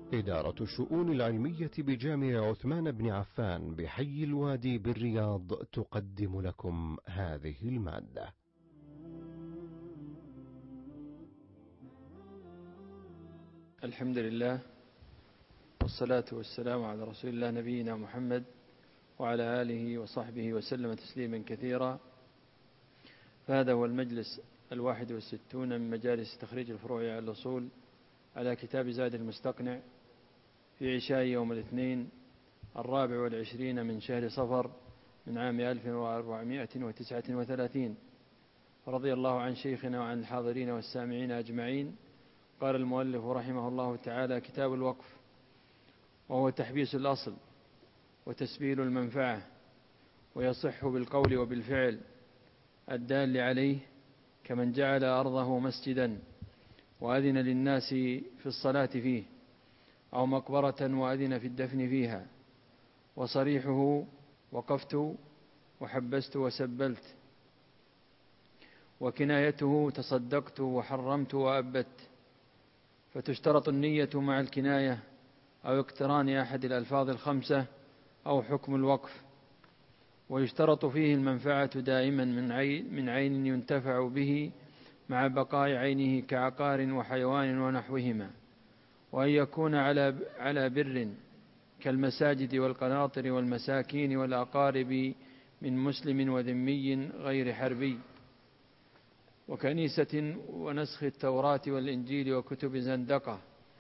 إدارة الشؤون العلمية بجامع عثمان بن عفان بحي الوادي بالرياض تقدم لكم هذه المادة. الحمد لله والصلاة والسلام على رسول الله نبينا محمد وعلى آله وصحبه وسلم تسليما كثيرا. فهذا هو المجلس 61 من مجالس تخريج الفروع على الأصول على كتاب زاد المستقنع في عشاء يوم الاثنين 24 من شهر صفر من عام 1439. رضي الله عن شيخنا وعن الحاضرين والسامعين أجمعين. قال المؤلف رحمه الله تعالى: كتاب الوقف، وهو تحبيس الأصل وتسبيل المنفعة، ويصح بالقول وبالفعل الدال عليه، كمن جعل أرضه مسجدا وأذن للناس في الصلاة فيه، أو مقبرة وأذن في الدفن فيها. وصريحه: وقفت وحبست وسبلت. وكنايته: تصدقت وحرمت وأبت. فتشترط النية مع الكناية أو اقتران أحد الألفاظ الخمسة أو حكم الوقف. ويشترط فيه المنفعة دائما من عين ينتفع به مع بقاء عينه كعقار وحيوان ونحوهما، وأن يكون على بر كالمساجد والقناطر والمساكين والأقارب من مسلم وذمي غير حربي، وكنيسة ونسخ التوراة والإنجيل وكتب زندقة.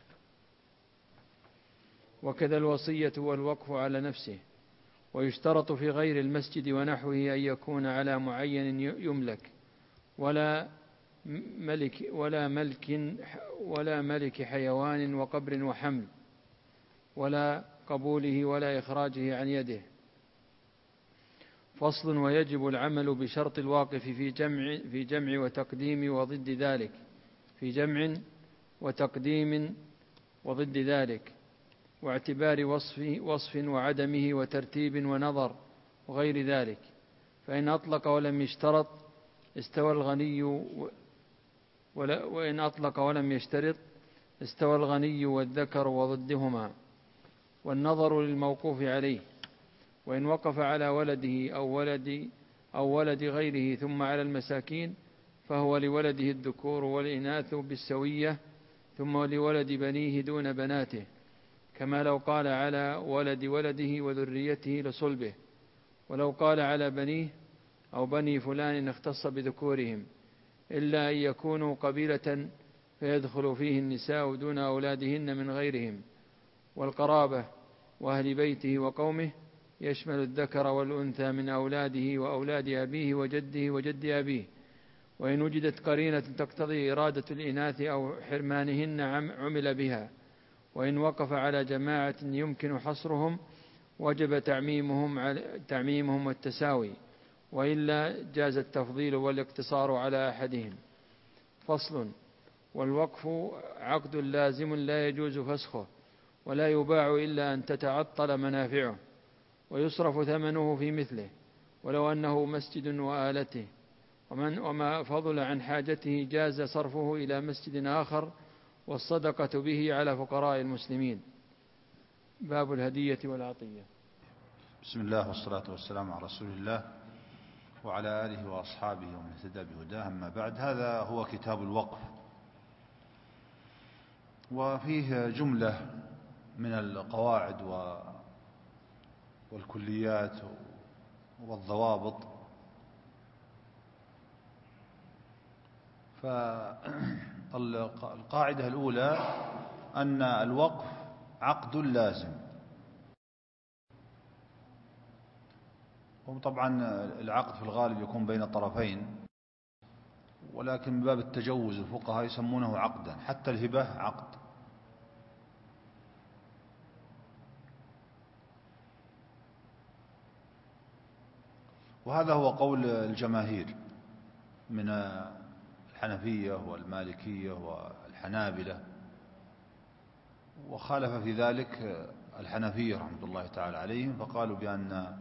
وكذا الوصية والوقف على نفسه. ويشترط في غير المسجد ونحوه أن يكون على معين يملك، ولا ملك حيوان وقبر وحمل، ولا قبوله ولا إخراجه عن يده. فصل: ويجب العمل بشرط الواقف في جمع وتقديم وضد ذلك، في جمع وتقديم وضد ذلك، واعتبار وصف وعدمه وترتيب ونظر وغير ذلك. فإن أطلق ولم يشترط استوى الغني، وإن أطلق ولم يشترط استوى الغني والذكر وضدهما، والنظر للموقوف عليه. وإن وقف على ولده أو ولد غيره ثم على المساكين فهو لولده الذكور والإناث بالسوية، ثم لولد بنيه دون بناته، كما لو قال على ولد ولده وذريته لصلبه، ولو قال على بنيه أو بني فلان اختص بذكورهم، إلا أن يكونوا قبيلة فيدخل فيه النساء دون أولادهن من غيرهم. والقرابة وأهل بيته وقومه يشمل الذكر والأنثى من أولاده وأولاد أبيه وجده وجد أبيه. وإن وجدت قرينة تقتضي إرادة الإناث أو حرمانهن عمل بها. وإن وقف على جماعة يمكن حصرهم وجب تعميمهم والتساوي، وإلا جاز التفضيل والاقتصار على أحدهم. فصل: والوقف عقد لازم لا يجوز فسخه، ولا يباع إلا أن تتعطل منافعه، ويصرف ثمنه في مثله، ولو أنه مسجد وآلته. وما فضل عن حاجته جاز صرفه إلى مسجد آخر، والصدقة به على فقراء المسلمين. باب الهدية والعطية. بسم الله والصلاة والسلام على رسول الله وعلى آله وأصحابه ومن اهتدى بهداه. أما بعد، هذا هو كتاب الوقف، وفيه جملة من القواعد والكليات والضوابط. فالقاعدة الأولى أن الوقف عقد لازم. وطبعا العقد في الغالب يكون بين طرفين، ولكن من باب التجوز الفقهاء يسمونه عقدا، حتى الهبة عقد. وهذا هو قول الجماهير من الحنفية والمالكية والحنابلة، وخالف في ذلك الحنفية رحمة الله تعالى عليهم، فقالوا بأن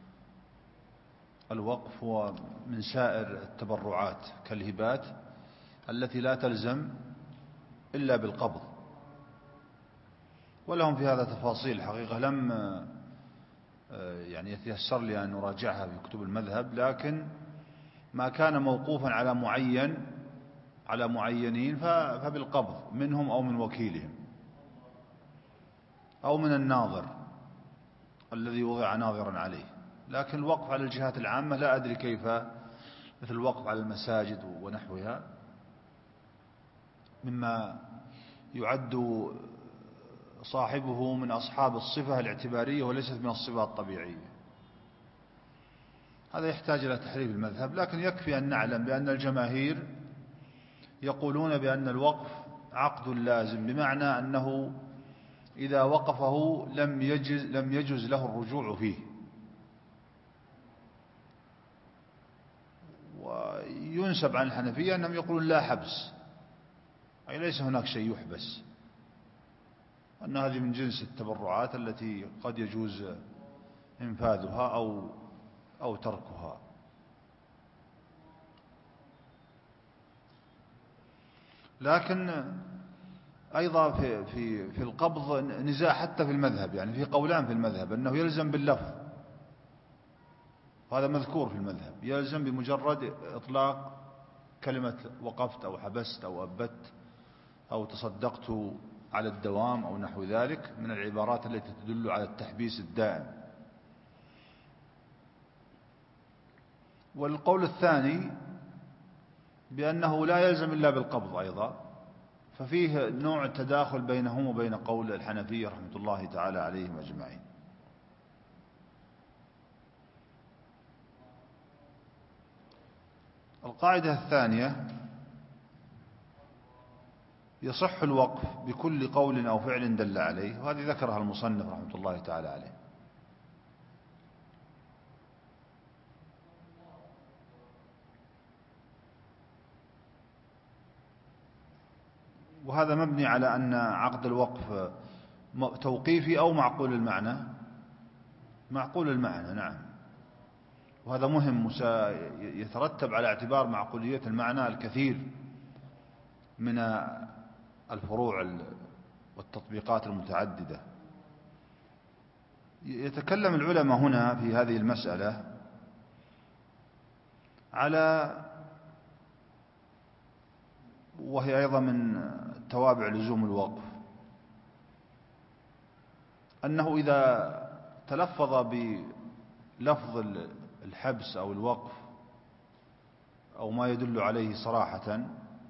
الوقف هو من سائر التبرعات كالهبات التي لا تلزم إلا بالقبض. ولهم في هذا تفاصيل حقيقة لم يعني يتيسر لي أن أراجعها في كتب المذهب، لكن ما كان موقوفا على معينين فبالقبض منهم أو من وكيلهم أو من الناظر الذي وضع ناظرا عليه. لكن الوقف على الجهات العامة لا أدري كيف، مثل الوقف على المساجد ونحوها مما يعد صاحبه من أصحاب الصفة الاعتبارية وليست من الصفة الطبيعية. هذا يحتاج إلى تحريف المذهب، لكن يكفي أن نعلم بأن الجماهير يقولون بأن الوقف عقد لازم، بمعنى أنه إذا وقفه لم يجز له الرجوع فيه. وينسب عن الحنفية أنهم يقولون لا حبس، أي ليس هناك شيء يحبس، أن هذه من جنس التبرعات التي قد يجوز إنفاذها أو تركها. لكن أيضا في القبض نزاع حتى في المذهب، يعني في قولان في المذهب أنه يلزم باللفظ، وهذا مذكور في المذهب، يلزم بمجرد إطلاق كلمة وقفت أو حبست أو أبت أو تصدقت على الدوام أو نحو ذلك من العبارات التي تدل على التحبيس الدائم. والقول الثاني بأنه لا يلزم إلا بالقبض أيضا، ففيه نوع التداخل بينهم وبين قول الحنفية رحمة الله تعالى عليهم أجمعين. القاعدة الثانية: يصح الوقف بكل قول أو فعل دل عليه، وهذه ذكرها المصنف رحمة الله تعالى عليه. وهذا مبني على أن عقد الوقف توقيفي أو معقول المعنى. معقول المعنى، نعم، وهذا مهم، يترتب على اعتبار معقولية المعنى الكثير من الفروع والتطبيقات المتعددة. يتكلم العلماء هنا في هذه المسألة على، وهي أيضا من توابع لزوم الوقف، أنه إذا تلفظ بلفظ الحبس أو الوقف أو ما يدل عليه صراحة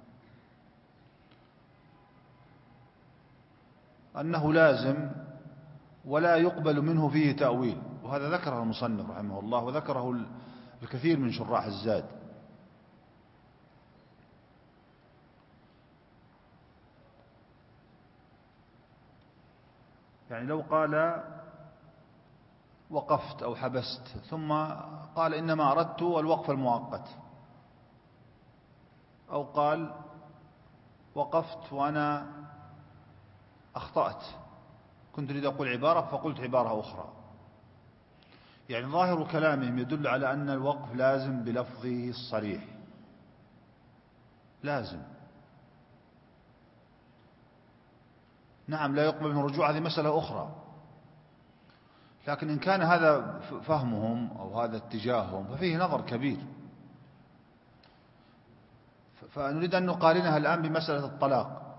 أنه لازم ولا يقبل منه فيه تأويل، وهذا ذكره المصنف رحمه الله وذكره الكثير من شراح الزاد. يعني لو قال وقفت أو حبست ثم قال إنما أردت الوقف المؤقت، أو قال وقفت وأنا أخطأت، كنت أريد أقول عبارة فقلت عبارة أخرى، يعني ظاهر كلامهم يدل على أن الوقف لازم بلفظه الصريح، لازم. نعم لا يقبل من الرجوع، هذه مسألة أخرى، لكن إن كان هذا فهمهم أو هذا اتجاههم ففيه نظر كبير. فنريد أن نقارنها الآن بمسألة الطلاق.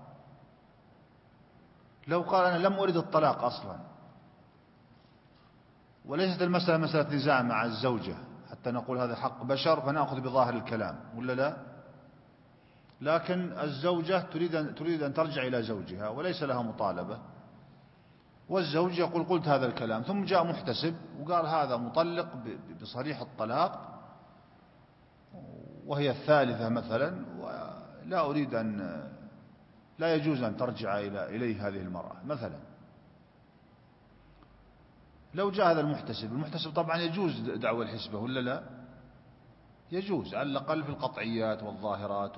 لو قال أنا لم أريد الطلاق أصلا، وليست المسألة مسألة نزاع مع الزوجة حتى نقول هذا حق بشر فنأخذ بظاهر الكلام ولا لا، لكن الزوجة تريد أن ترجع إلى زوجها وليس لها مطالبة، والزوج يقول قلت هذا الكلام، ثم جاء محتسب وقال هذا مطلق بصريح الطلاق وهي الثالثة مثلا، ولا أريد لا يجوز أن ترجع إليه هذه المرأة مثلا. لو جاء هذا المحتسب طبعا يجوز دعوى الحسبة ولا لا؟ يجوز على الأقل في القطعيات والظاهرات.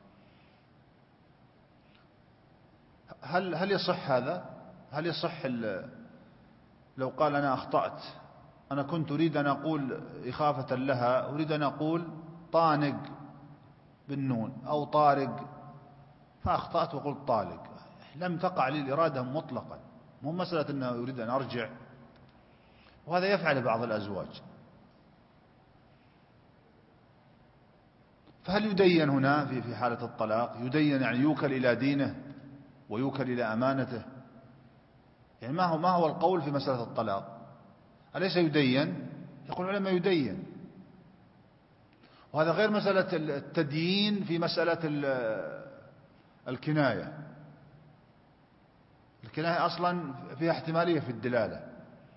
هل يصح هذا؟ هل يصح لو قال أنا أخطأت، أنا كنت أريد أن أقول إخافة لها أريد أن أقول طانق بالنون أو طارق، فأخطأت وقلت طالق، لم تقع لي الإرادة مطلقا، مو مسألة أنه يريد أن أرجع. وهذا يفعل بعض الأزواج. فهل يدين هنا في حالة الطلاق؟ يدين يعني يوكل إلى دينه ويوكل إلى أمانته؟ يعني ما هو القول في مسألة الطلاق؟ أليس يدين؟ يقول العلماء يدين. وهذا غير مسألة التديين في مسألة الكناية. الكناية أصلا فيها احتمالية في الدلالة.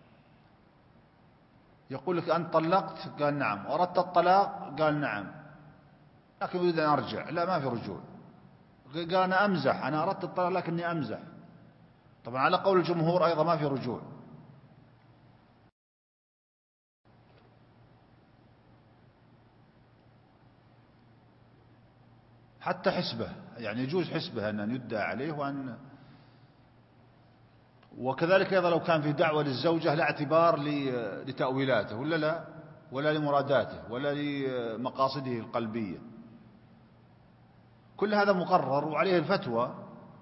يقول لك أنت طلقت؟ قال نعم. أردت الطلاق؟ قال نعم، لكن أريد أن أرجع. لا، ما في رجوع. قال أنا أمزح، أنا أردت الطلاق لكني أمزح. طبعا على قول الجمهور أيضا ما في رجوع. حتى حسبه، يعني يجوز حسبه أن يدعى عليه وكذلك أيضا لو كان في دعوة للزوجة لا اعتبار لتأويلاته ولا لا، ولا لمراداته ولا لمقاصده القلبية. كل هذا مقرر وعليه الفتوى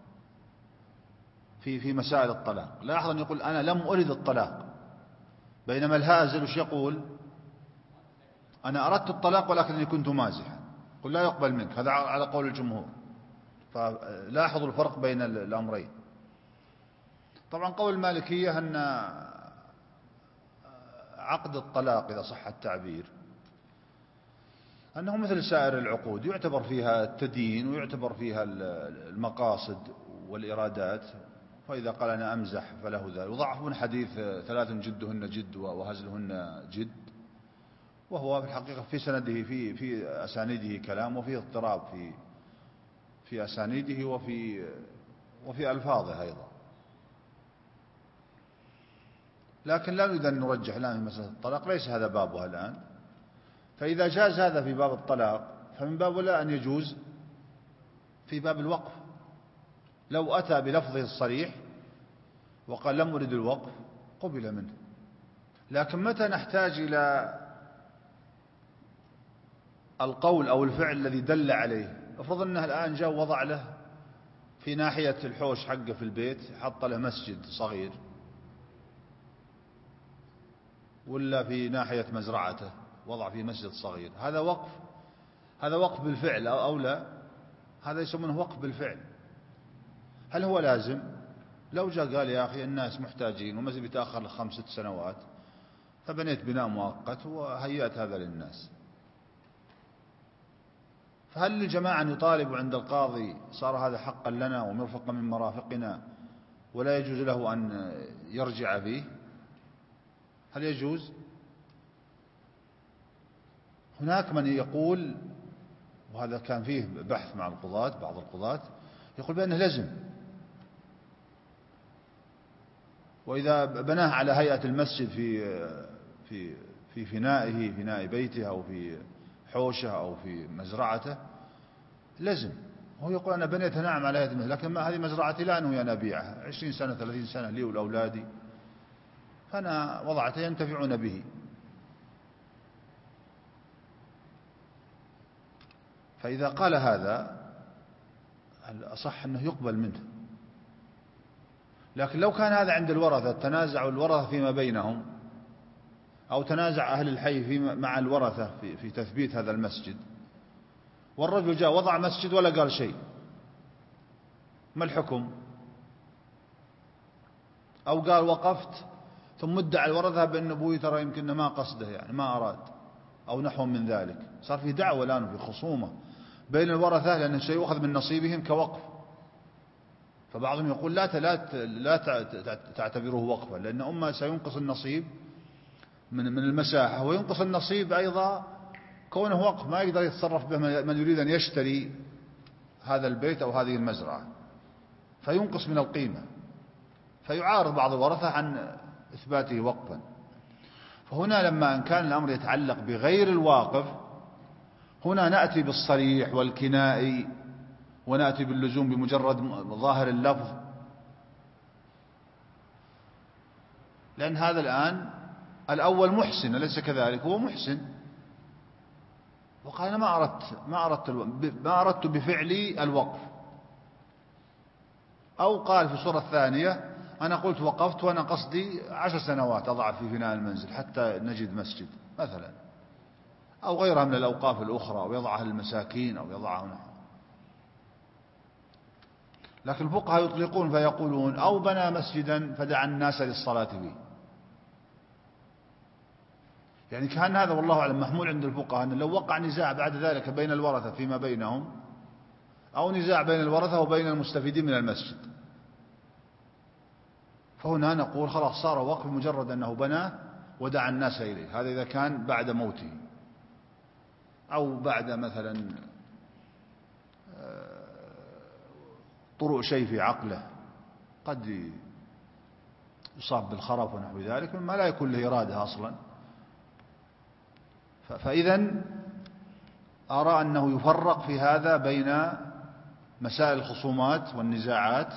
في مسائل الطلاق. لاحظ أن يقول أنا لم أرد الطلاق، بينما الهازل وش يقول؟ أنا أردت الطلاق ولكنني كنت مازحا. قل لا يقبل منك. هذا على قول الجمهور. فلاحظوا الفرق بين الأمرين. طبعا قول المالكية أن عقد الطلاق إذا صح التعبير أنه مثل سائر العقود، يعتبر فيها التدين ويعتبر فيها المقاصد والإرادات. فإذا قال أنا أمزح فله ذلك. وضعفون حديث 3 جدهن جد وهزلهن جد، وهو في الحقيقة في سنده في أسانيده كلام، وفيه اضطراب في أسانيده وفي ألفاظه أيضا. لكن لا نريد أن نرجح الآن في مسألة الطلاق، ليس هذا بابها الآن. فإذا جاز هذا في باب الطلاق فمن باب لا أن يجوز في باب الوقف. لو أتى بلفظه الصريح وقال لم أرد الوقف قبل منه. لكن متى نحتاج إلى القول أو الفعل الذي دل عليه؟ افرض أنه الآن جاء وضع له في ناحية الحوش حقه في البيت، حط له مسجد صغير، ولا في ناحية مزرعته وضع فيه مسجد صغير. هذا وقف، هذا وقف بالفعل أو لا؟ هذا يسمونه وقف بالفعل. هل هو لازم؟ لو جاء قال يا أخي الناس محتاجين والمسجد بيتأخر 5 6 سنوات، فبنيت بناء مؤقت وهيأت هذا للناس، فهل للجماعة أن يطالبوا عند القاضي صار هذا حقا لنا ومرفقا من مرافقنا ولا يجوز له أن يرجع فيه؟ هل يجوز؟ هناك من يقول، وهذا كان فيه بحث مع القضاة، بعض القضاة يقول بأنه لازم، وإذا بناه على هيئة المسجد في فناء بيته أو في حوشه أو في مزرعته لازم. هو يقول أنا بنيتها نعم على هيئة المسجد، لكن ما هذه مزرعتي لا أنوي أن أبيعها، 20 سنة 30 سنة لي ولأولادي، فأنا وضعته ينتفعون به. فإذا قال هذا الأصح أنه يقبل منه. لكن لو كان هذا عند الورثة، تنازعوا الورثة فيما بينهم، أو تنازع أهل الحي مع الورثة في تثبيت هذا المسجد، والرجل جاء وضع مسجد ولا قال شيء، ما الحكم؟ أو قال وقفت ثم ادعى الورثة بأن أبوي ترى يمكن ما قصده، يعني ما أراد، أو نحو من ذلك. صار في دعوة الآن وفي خصومة بين الورثة لأنه سيؤخذ من نصيبهم كوقف. فبعضهم يقول لا تعتبره وقفا، لأن أما سينقص النصيب من المساحة، وينقص النصيب أيضا كونه وقف، ما يقدر يتصرف به من يريد أن يشتري هذا البيت أو هذه المزرعة، فينقص من القيمة، فيعارض بعض الورثة عن إثباته وقفا. فهنا لما أن كان الأمر يتعلق بغير الواقف، هنا نأتي بالصريح والكنائي، ونأتي باللزوم بمجرد ظاهر اللفظ، لأن هذا الآن الأول محسن أليس كذلك؟ هو محسن وقال أنا ما أردت بفعلي الوقف. أو قال في الصورة الثانية أنا قلت وقفت وأنا قصدي 10 سنوات أضع في بناء المنزل حتى نجد مسجد مثلا، أو غيرها من الأوقاف الأخرى، أو يضعها للمساكين أو يضعها هنا. لكن الفقهاء يطلقون فيقولون أو بنى مسجدا فدعا الناس للصلاة فيه. يعني كان هذا والله أعلم محمول عند الفقهاء أن لو وقع نزاع بعد ذلك بين الورثة فيما بينهم، أو نزاع بين الورثة وبين المستفيدين من المسجد، فهنا نقول خلاص صار وقف مجرد أنه بنى ودعا الناس إليه. هذا إذا كان بعد موته أو بعد مثلا طرؤ شيء في عقله، قد يصاب بالخرف ونحو ذلك مما لا يكون له إرادة أصلا. فإذا أرى أنه يفرق في هذا بين مسائل الخصومات والنزاعات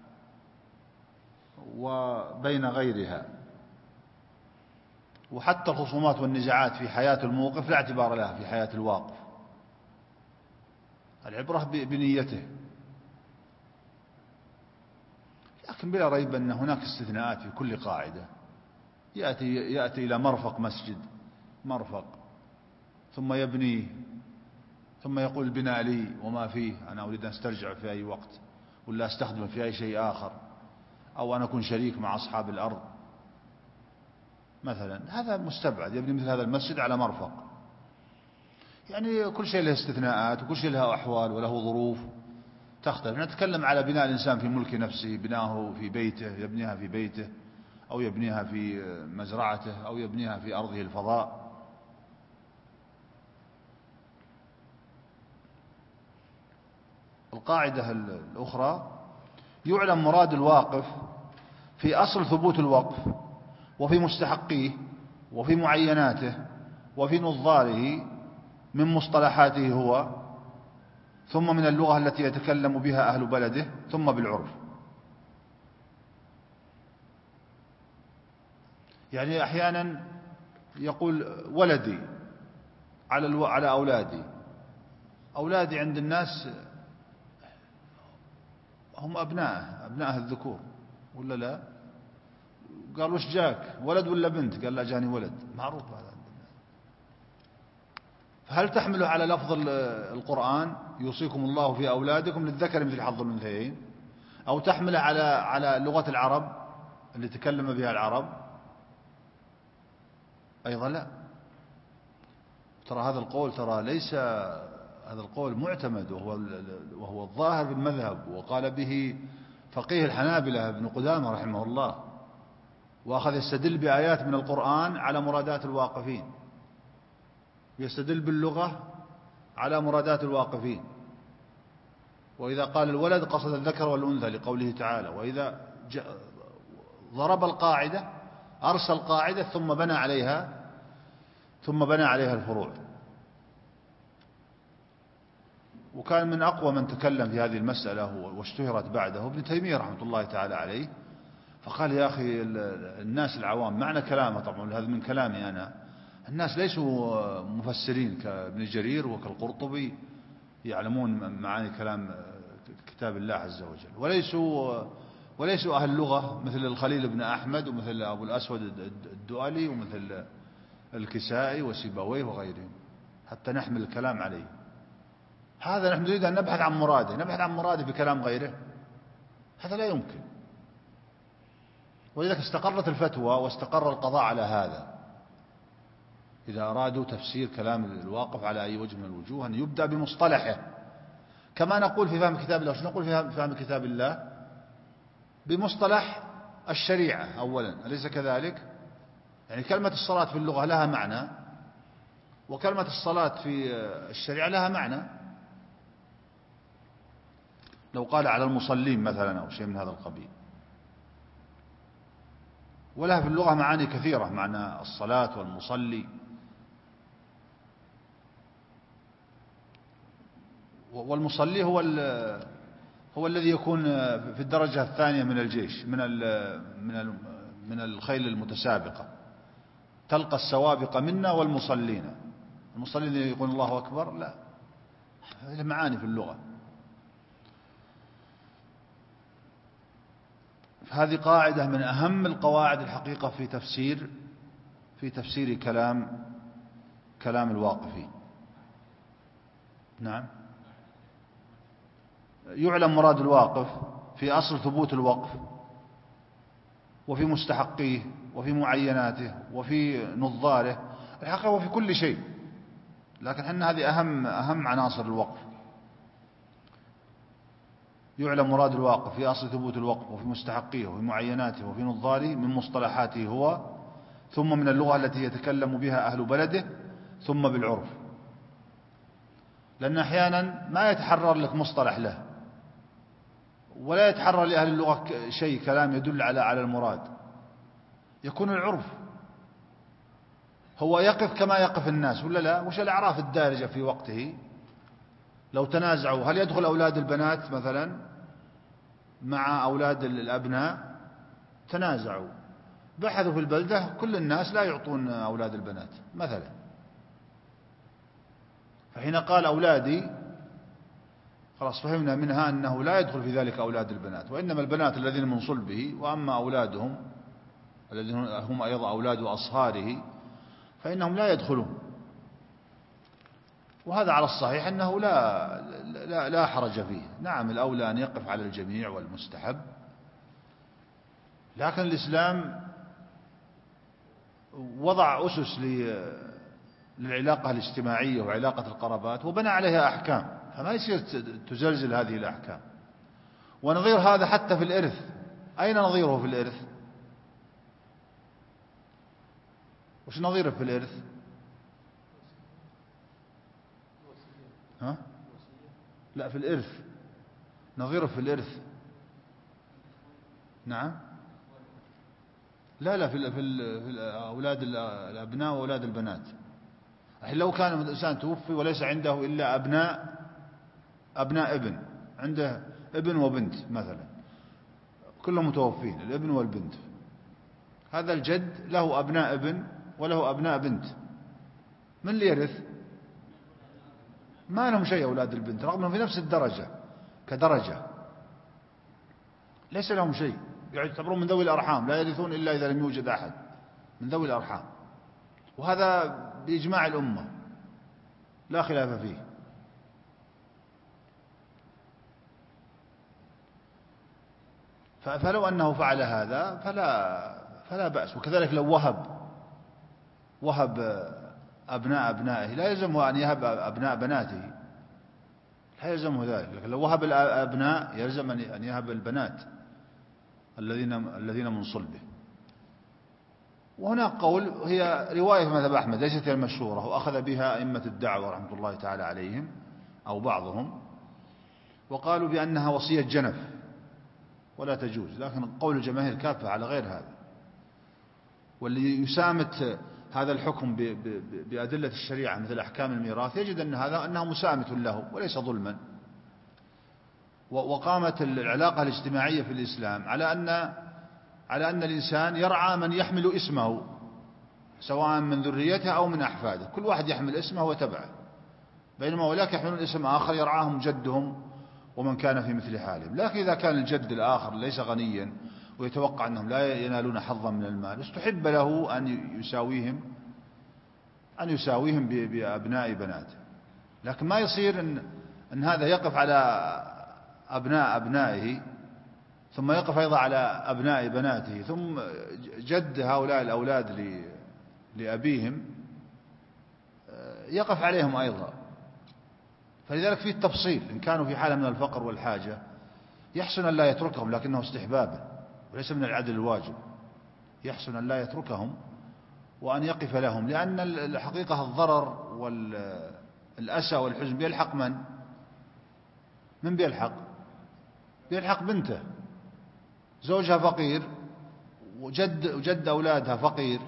وبين غيرها. وحتى الخصومات والنزاعات في حياة الموقف لا اعتبار لها في حياة الواقف، العبرة بنيته. لكن بلا ريب أن هناك استثناءات في كل قاعدة. يأتي إلى مرفق مسجد، مرفق، ثم يبنيه، ثم يقول البناء لي وما فيه، أنا أريد أن استرجع في أي وقت ولا أستخدمه في أي شيء آخر، أو أنا أكون شريك مع أصحاب الأرض مثلا. هذا مستبعد، يبني مثل هذا المسجد على مرفق. يعني كل شيء له استثناءات، وكل شيء له أحوال وله ظروف تختلف. نتكلم على بناء الإنسان في ملك نفسه، بناءه في بيته، يبنيها في بيته أو يبنيها في مزرعته أو يبنيها في أرضه الفضاء. القاعدة الأخرى: يعلم مراد الواقف في أصل ثبوت الوقف، وفي مستحقيه، وفي معيناته، وفي نظاره من مصطلحاته هو، ثم من اللغة التي يتكلم بها أهل بلده، ثم بالعرف. يعني أحيانا يقول ولدي على أولادي عند الناس هم أبناءه الذكور ولا لا؟ قال وش جاك، ولد ولا بنت؟ قال لا جاني ولد. معروف هذا عندنا. فهل تحمله على لفظ القرآن يوصيكم الله في أولادكم للذكر مثل حظ الأنثيين، أو تحمله على لغة العرب اللي تكلم بها العرب؟ أيضا لا. ترى هذا القول ليس هذا القول معتمد، وهو الظاهر بالمذهب، وقال به فقيه الحنابلة ابن قدامة رحمه الله، وأخذ يستدل بآيات من القرآن على مرادات الواقفين، يستدل باللغة على مرادات الواقفين. وإذا قال الولد قصد الذكر والأنثى لقوله تعالى، وإذا ضرب القاعدة أرسل القاعدة ثم بنى عليها الفروع. وكان من أقوى من تكلم في هذه المسألة واشتهرت بعده ابن تيمية رحمة الله تعالى عليه، فقال يا أخي الناس العوام، معنى كلامه طبعا هذا من كلامي أنا، الناس ليسوا مفسرين كابن جرير وكالقرطبي يعلمون معاني كلام كتاب الله عز وجل، وليسوا أهل لغة مثل الخليل بن أحمد ومثل أبو الأسود الدؤلي ومثل الكسائي وسيبويه وغيرهم حتى نحمل الكلام عليه. هذا نحن نريد أن نبحث عن مراده بكلام غيره، هذا لا يمكن. ولذلك استقرت الفتوى واستقر القضاء على هذا. إذا أرادوا تفسير كلام الواقف على أي وجه من الوجوه أن يبدأ بمصطلحه، كما نقول في فهم كتاب الله. نقول في فهم كتاب الله بمصطلح الشريعة أولا، أليس كذلك؟ يعني كلمة الصلاة في اللغة لها معنى، وكلمة الصلاة في الشريعة لها معنى. لو قال على المصلين مثلا أو شيء من هذا القبيل، ولها في اللغة معاني كثيرة، معنى الصلاة والمصلي. والمصلي هو الذي يكون في الدرجة الثانية من الجيش، من الخيل المتسابقة، تلقى السوابق منا والمصلين. المصلين يقول الله أكبر، لا، هذه معاني في اللغة. هذه قاعدة من أهم القواعد الحقيقة في تفسير كلام الواقفي. نعم. يعلم مراد الواقف في أصل ثبوت الوقف، وفي مستحقيه، وفي معيناته، وفي نظاره، الحقيقة وفي كل شيء، لكن حنا هذه أهم عناصر الوقف. يعلم مراد الواقف في أصل ثبوت الوقف، وفي مستحقيه، وفي معيناته، وفي نظاره، من مصطلحاته هو، ثم من اللغة التي يتكلم بها أهل بلده، ثم بالعرف. لأن أحيانا ما يتحرر لك مصطلح له، ولا يتحرر لأهل اللغة شيء كلام يدل على المراد، يكون العرف هو يقف كما يقف الناس ولا لا. وش الأعراف الدارجة في وقته؟ لو تنازعوا هل يدخل أولاد البنات مثلا مع أولاد الأبناء، تنازعوا، بحثوا في البلدة، كل الناس لا يعطون أولاد البنات مثلا، فحين قال أولادي خلاص فهمنا منها أنه لا يدخل في ذلك أولاد البنات، وإنما البنات الذين من صلبه، وأما أولادهم الذين هم أيضا أولاد أصهاره فإنهم لا يدخلون. وهذا على الصحيح أنه لا حرج فيه. نعم الأولى أن يقف على الجميع والمستحب، لكن الإسلام وضع أسس للعلاقة الاجتماعية وعلاقة القرابات، وبنى عليها أحكام، فما يصير تزلزل هذه الأحكام. ونظير هذا حتى في الإرث، أين نظيره في الإرث؟ وش نظيره في الإرث؟ ها؟ لا في الإرث، نظيره في الإرث. نعم. لا في أولاد الأبناء وأولاد البنات. الحين لو كان الإنسان توفي وليس عنده إلا أبناء ابن، عنده ابن وبنت مثلا، كلهم متوفين، الابن والبنت، هذا الجد له أبناء ابن وله أبناء بنت، من اللي يرث؟ ما لهم شيء أولاد البنت، رغم أنهم في نفس الدرجة كدرجة، ليس لهم شيء، يعتبرون من ذوي الأرحام، لا يرثون إلا إذا لم يوجد أحد من ذوي الأرحام، وهذا بإجماع الأمة لا خلاف فيه. فلو أنه فعل هذا فلا بأس. وكذلك لو وهب أبناء أبنائه لا يلزمه أن يهب أبناء بناته، لا يلزمه ذلك، لكن لو وهب الأبناء يلزم أن يهب البنات الذين من صلبه. وهناك قول، هي رواية في مذهب أحمد ليست هي المشهورة، وأخذ بها أئمة الدعوة رحمة الله تعالى عليهم أو بعضهم، وقالوا بأنها وصية جنف ولا تجوز، لكن قول الجماهير كافة على غير هذا. واللي يسامت هذا الحكم بأدلة الشريعة مثل أحكام الميراث يجد أنها مسامة له وليس ظلما. وقامت العلاقة الاجتماعية في الإسلام على أن الإنسان يرعى من يحمل اسمه، سواء من ذريته أو من أحفاده، كل واحد يحمل اسمه وتبعه، بينما أولاك يحملون اسم آخر يرعاهم جدهم ومن كان في مثل حالهم. لكن إذا كان الجد الآخر ليس غنيا ويتوقع أنهم لا ينالون حظا من المال، استحب له أن يساويهم بأبناء بناته. لكن ما يصير أن هذا يقف على أبناء أبنائه ثم يقف أيضا على أبناء بناته، ثم جد هؤلاء الأولاد لأبيهم يقف عليهم أيضا. فلذلك فيه التفصيل، إن كانوا في حالة من الفقر والحاجة يحسن أن لا يتركهم، لكنه استحبابا وليس من العدل الواجب، يحسن أن لا يتركهم وأن يقف لهم، لأن الحقيقة الضرر والأسى والحزن بيلحق من بيلحق بنته، زوجها فقير وجد أولادها فقير،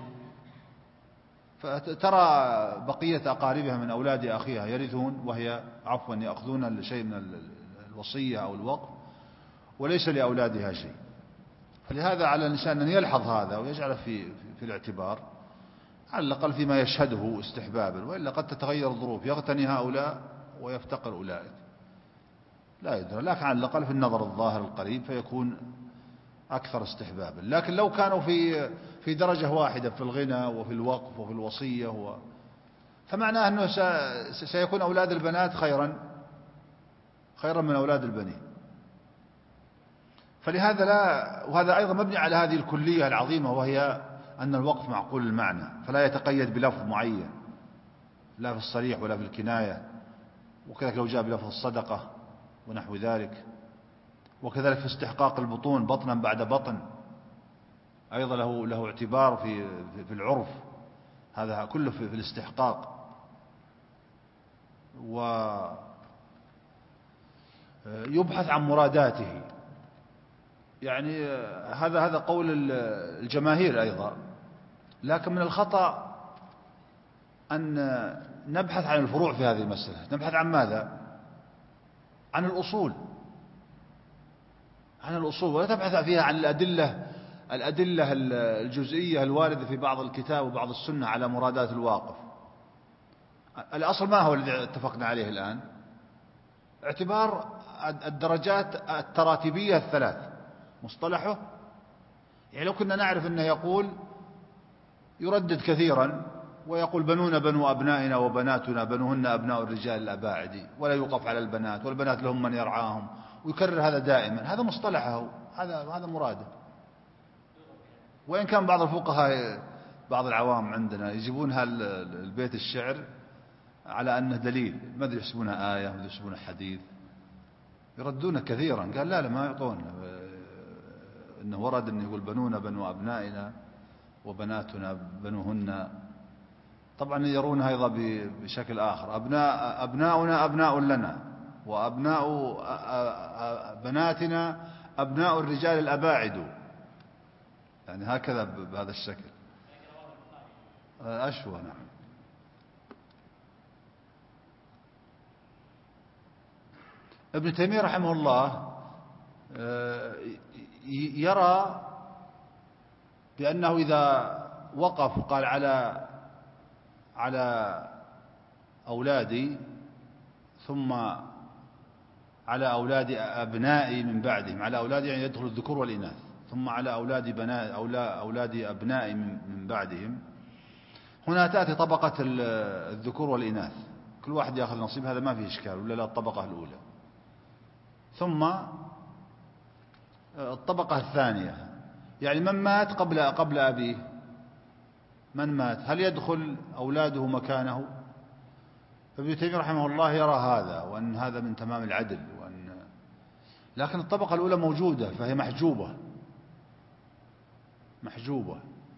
فترى بقية أقاربها من أولاد أخيها يرثون وهي يأخذون شيء من الوصية أو الوقف وليس لأولادها شيء. فلهذا على الإنسان أن يلحظ هذا ويجعله في الاعتبار، على الأقل فيما يشهده استحبابا، وإلا قد تتغير الظروف، يغتني هؤلاء ويفتقر أولئك، لا يدرى. لكن على الأقل في النظر الظاهر القريب فيكون أكثر استحبابا. لكن لو كانوا في درجة واحدة في الغنى وفي الوقف وفي الوصية فمعناه أنه سيكون أولاد البنات خيرا من أولاد البنين. فلهذا وهذا أيضا مبني على هذه الكلية العظيمة، وهي أن الوقف معقول المعنى، فلا يتقيد بلفظ معين لا في الصريح ولا في الكناية، وكذلك لو جاء بلفظ الصدقة ونحو ذلك، وكذلك في استحقاق البطون بطنا بعد بطن أيضا له اعتبار في العرف، هذا كله في الاستحقاق. ويبحث عن مراداته، يعني هذا قول الجماهير أيضا. لكن من الخطأ أن نبحث عن الفروع في هذه المسألة. نبحث عن ماذا؟ عن الأصول، ولا تبحث فيها عن الأدلة الجزئية الواردة في بعض الكتاب وبعض السنة على مرادات الواقف. الأصل ما هو الذي اتفقنا عليه الآن؟ اعتبار الدرجات التراتبية الثلاث مصطلحه. يعني لو كنا نعرف أنه يردد كثيرا ويقول بنونا بنو أبنائنا وبناتنا بنوهن أبناء الرجال الأباعد، ولا يوقف على البنات، والبنات لهم من يرعاهم، ويكرر هذا دائما، هذا مصطلحه، هذا مراده. وإن كان بعض الفقهاء بعض العوام عندنا يجيبونها البيت الشعر على أنه دليل، ما أدري يحسبونها آية، ما أدري يحسبونها حديث، يردونه كثيرا. قال لا ما يعطون، إنه ورد أنه يقول بنونا بنو أبنائنا وبناتنا بنوهن. طبعا يرونها أيضا بشكل آخر، أبناؤنا أبناء لنا، وأبناء بناتنا أبناء الرجال الأباعد، يعني هكذا بهذا الشكل أشوى. نعم. ابن تيمية رحمه الله يرى بأنه إذا وقف قال على أولادي ثم على أولاد أبنائي من بعدهم، على أولادي يعني يدخل الذكور والإناث، ثم على أولاد أبنائي من بعدهم، هنا تأتي طبقة الذكور والإناث، كل واحد يأخذ نصيب، هذا ما فيه إشكال، ولا لا الطبقة الأولى. ثم الطبقة الثانية، يعني من مات قبل أبيه، من مات هل يدخل أولاده مكانه؟ فابن تيمية رحمه الله يرى هذا، وأن هذا من تمام العدل، لكن الطبقة الأولى موجودة فهي محجوبة.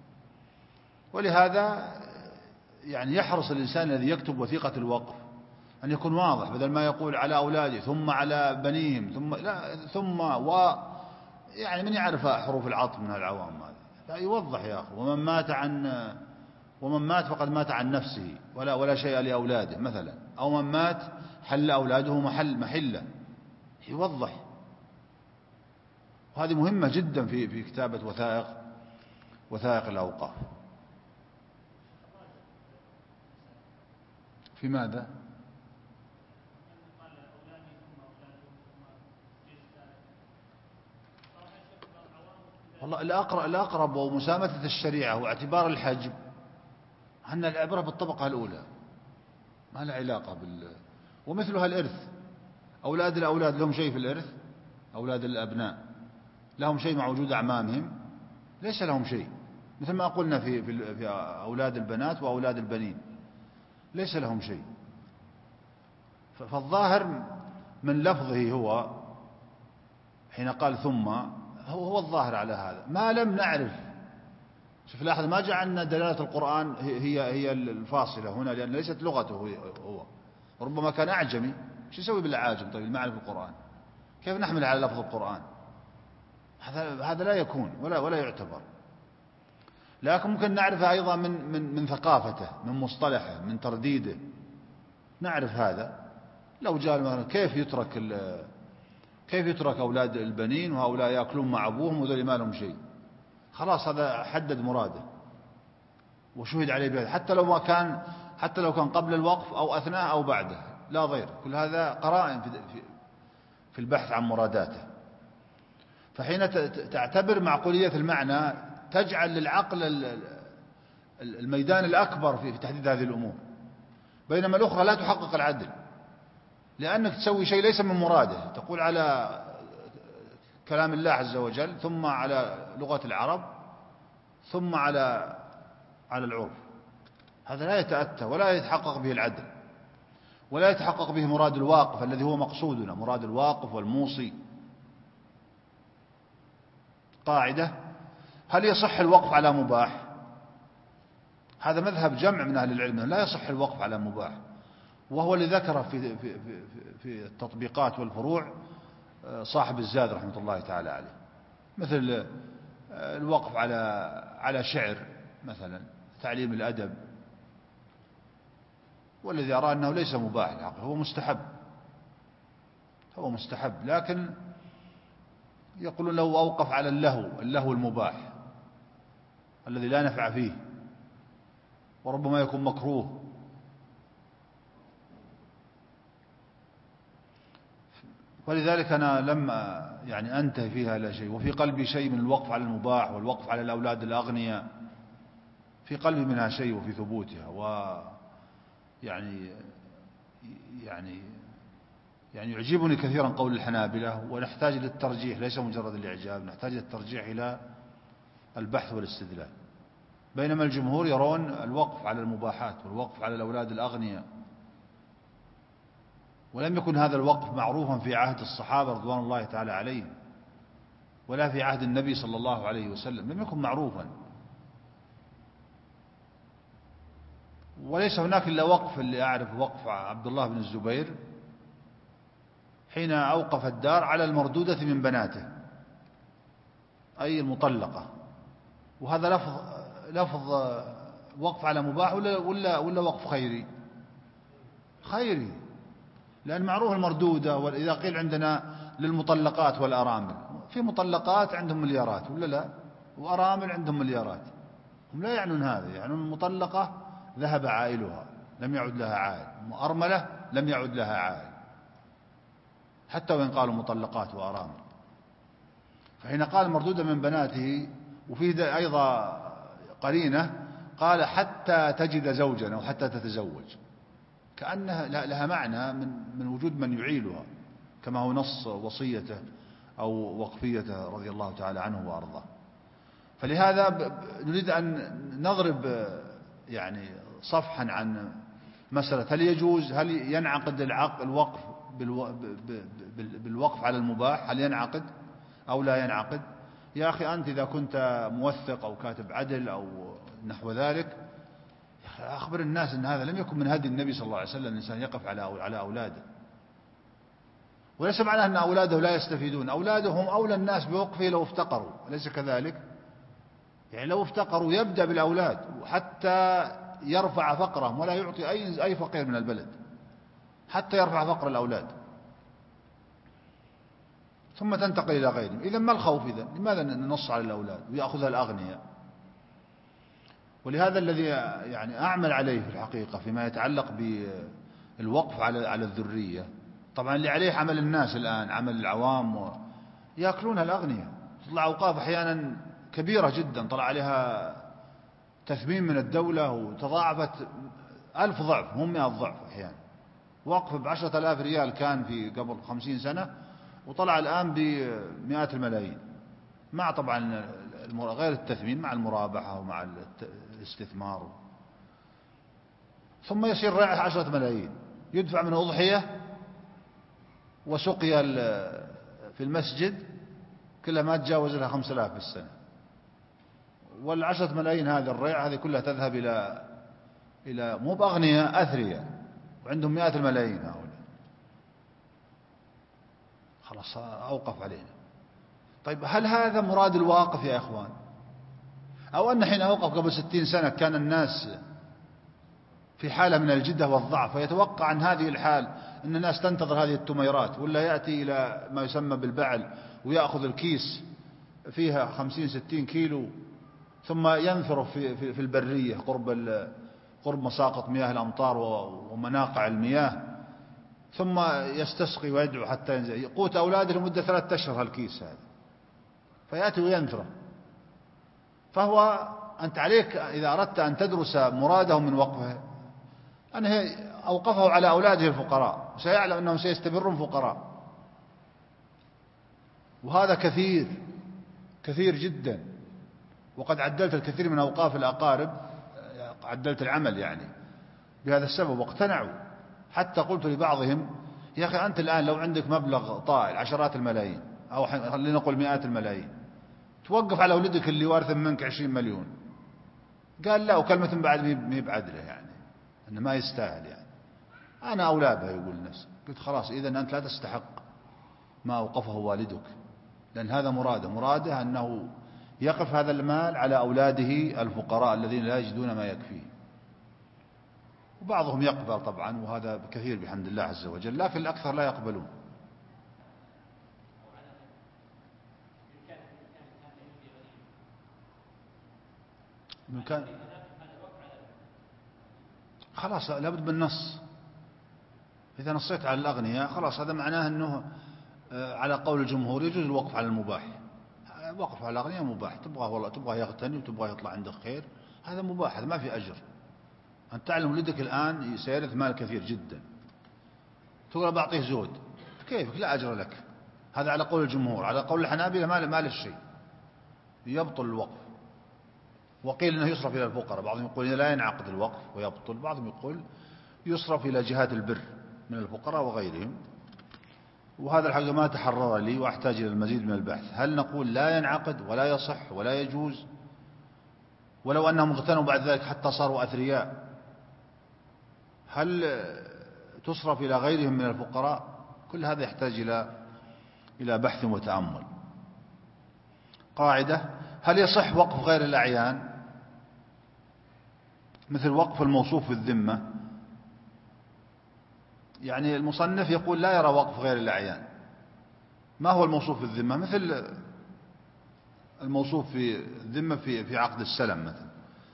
ولهذا يعني يحرص الإنسان الذي يكتب وثيقة الوقف أن يكون واضح، بدل ما يقول على أولاده ثم على بنيهم ثم يعني من يعرف حروف العطف من العوام هذا، لا يوضح يا أخي. ومن مات فقد مات عن نفسه ولا شيء لأولاده مثلا، أو من مات حل أولاده محله، يوضح. وهذه مهمة جدا في كتابة وثائق الأوقاف. في ماذا؟ والله الأقرب ومسامة الشريعة واعتبار الحجب أن العبرة بالطبقة الأولى، ما لها علاقة ومثلها الإرث، أولاد الأولاد لهم شيء في الإرث، أولاد الأبناء لهم شيء مع وجود أعمامهم؟ ليس لهم شيء، مثل ما قلنا في أولاد البنات وأولاد البنين ليس لهم شيء. فالظاهر من لفظه هو حين قال ثم هو الظاهر على هذا، ما لم نعرف. شوف لاحظ، ما جعلنا دلالة القرآن هي الفاصلة هنا، لأن ليست لغته هو، ربما كان أعجمي، شو يسوي بالأعاجم؟ طيب المعرفة القرآن كيف نحمل على لفظ القرآن؟ هذا لا يكون ولا يعتبر. لكن ممكن نعرفه أيضا من ثقافته، من مصطلحه، من ترديده، نعرف هذا. لو جاء مثلا كيف يترك أولاد البنين وهؤلاء يأكلون مع أبوهم وذول ما لهم شيء، خلاص هذا حدد مراده وشهد عليه بهذا، حتى لو كان قبل الوقف أو أثناء أو بعده، لا ضير. كل هذا قرائن في البحث عن مراداته. فحين تعتبر معقولية المعنى تجعل للعقل الميدان الأكبر في تحديد هذه الأمور، بينما الأخرى لا تحقق العدل، لأنك تسوي شيء ليس من مراده، تقول على كلام الله عز وجل، ثم على لغة العرب، ثم على العرف. هذا لا يتأتى ولا يتحقق به العدل، ولا يتحقق به مراد الواقف الذي هو مقصودنا، مراد الواقف والموصي. قاعدة: هل يصح الوقف على مباح؟ هذا مذهب جمع من أهل العلم، لا يصح الوقف على مباح، وهو اللي ذكره في التطبيقات والفروع صاحب الزاد رحمة الله تعالى عليه، مثل الوقف على شعر مثلا، تعليم الأدب، والذي يرى أنه ليس مباح الحقيقة، هو مستحب، لكن يقولون لو أوقف على اللهو المباح الذي لا نفع فيه وربما يكون مكروه، ولذلك أنا لم أنتهي فيها إلى شيء، وفي قلبي شيء من الوقف على المباح والوقف على الأولاد الأغنياء، في قلبي منها شيء وفي ثبوتها، يعني يعجبني كثيرا قول الحنابلة، ونحتاج للترجيح ليس مجرد الإعجاب، نحتاج للترجيح إلى البحث والاستدلال، بينما الجمهور يرون الوقف على المباحات والوقف على الأولاد الأغنياء. ولم يكن هذا الوقف معروفا في عهد الصحابة رضوان الله تعالى عليهم، ولا في عهد النبي صلى الله عليه وسلم، لم يكن معروفا، وليس هناك إلا وقف، اللي أعرف وقف عبد الله بن الزبير حين أوقف الدار على المردودة من بناته، أي المطلقة، وهذا لفظ وقف على مباح ولا وقف خيري، لأن معروف المردودة، وإذا قيل عندنا للمطلقات والأرامل، في مطلقات عندهم مليارات ولا لا، وأرامل عندهم مليارات، هم لا يعنون هذا، يعنون المطلقة ذهب عائلها لم يعد لها عائل، أرملة لم يعد لها عائل، حتى وإن قالوا مطلقات وأرامل. فحين قال مردودة من بناته، وفيه أيضا قرينة قال حتى تجد زوجا أو حتى تتزوج، كأنها لها معنى من وجود من يعيلها، كما هو نص وصيته أو وقفيته رضي الله تعالى عنه وأرضاه. فلهذا نريد أن نضرب صفحا عن مسألة هل ينعقد الوقف بالوقف على المباح، هل ينعقد أو لا ينعقد؟ يا أخي أنت إذا كنت موثق أو كاتب عدل أو نحو ذلك، أخبر الناس أن هذا لم يكن من هدي النبي صلى الله عليه وسلم، الإنسان يقف على أولاده، وليس معناه أن أولاده لا يستفيدون، أولاده هم أولى الناس بوقفه لو افتقروا، أليس كذلك؟ لو افتقروا يبدأ بالأولاد حتى يرفع فقرهم، ولا يعطي أي فقير من البلد حتى يرفع فقر الأولاد، ثم تنتقل إلى غيرهم. إذن ما الخوف؟ لماذا ننص على الأولاد ويأخذها الأغنياء؟ ولهذا الذي أعمل عليه في الحقيقة فيما يتعلق بالوقف على الذرية، طبعا اللي عليه عمل الناس الآن، عمل العوام، يأكلونها الأغنياء، تطلع أوقاف أحيانا كبيرة جدا، طلع عليها تثمين من الدولة وتضاعفت 1000 ضعف، هم 100 ضعف أحيانا. وقف ب10,000 ريال كان في قبل 50 سنة، وطلع الآن ب100 الملايين، مع طبعا غير التثمين، مع المرابحة ومع الاستثمار، ثم يصير رائع 10 ملايين، يدفع من أضحية وسقيا في المسجد كلها ما تجاوز لها 5000 في السنة، وال10 ملايين هذه الريع هذه كلها تذهب إلى مو بأغنياء، أثرياء، وعندهم 100 الملايين هؤلاء، خلاص أوقف علينا. طيب هل هذا مراد الواقف يا إخوان؟ أو أن حين أوقف قبل 60 سنة كان الناس في حالة من الجدة والضعف، فيتوقع عن هذه الحال أن الناس تنتظر هذه التميرات، ولا يأتي إلى ما يسمى بالبعل ويأخذ الكيس فيها 50-60 كيلو، ثم ينثر في البرية قرب مساقط مياه الأمطار ومناقع المياه، ثم يستسقي ويدعو حتى ينزل، يقوت أولاده لمدة 3 أشهر هالكيس هذا، فيأتي وينثره. فهو أنت عليك إذا أردت أن تدرس مراده من وقفه أنه أوقفه على أولاده الفقراء، سيعلم أنهم سيستمرون فقراء، وهذا كثير كثير جدا. وقد عدلت الكثير من أوقاف الأقارب، عدلت العمل يعني بهذا السبب، واقتنعوا. حتى قلت لبعضهم: يا أخي أنت الآن لو عندك مبلغ طائل عشرات الملايين أو خلينا نقول مئات الملايين، توقف على ولدك اللي وارث منك 20 مليون. قال لا، وكلمة بعد مي بعدله، يعني أنه ما يستاهل، يعني أنا أولى به يقول نفسه. قلت خلاص، إذن أنت لا تستحق ما أوقفه والدك، لأن هذا مراده أنه يقف هذا المال على أولاده الفقراء الذين لا يجدون ما يكفيه. وبعضهم يقبل طبعا، وهذا كثير بحمد الله عز وجل، لكن الأكثر لا يقبلون. خلاص لابد من نص. إذا نصيت على الأغنياء خلاص، هذا معناه أنه على قول الجمهور يجوز الوقف على المباح. وقف على الأغنياء مباح، تبغى والله تبغى يغتني وتبغى يطلع عندك خير، هذا مباح، هذا ما في أجر. أنت تعلم ولدك الآن سيرث مال كثير جدا، تقول بعطيه زود، كيفك لا أجر لك. هذا على قول الجمهور. على قول الحنابلة ما له شيء، يبطل الوقف. وقيل أنه يصرف إلى الفقراء، بعضهم يقول لا ينعقد الوقف ويبطل، بعضهم يقول يصرف إلى جهات البر من الفقراء وغيرهم. وهذا الحقيقة ما تحرر لي، وأحتاج إلى المزيد من البحث. هل نقول لا ينعقد ولا يصح ولا يجوز، ولو أنهم اغتنوا بعد ذلك حتى صاروا أثرياء، هل تصرف إلى غيرهم من الفقراء؟ كل هذا يحتاج إلى بحث وتأمل. قاعدة: هل يصح وقف غير الأعيان مثل وقف الموصوف بالذمة؟ يعني المصنف يقول لا يرى وقف غير الأعيان. ما هو الموصوف بالذمة؟ مثل الموصوف في الذمة في عقد السلم مثلا،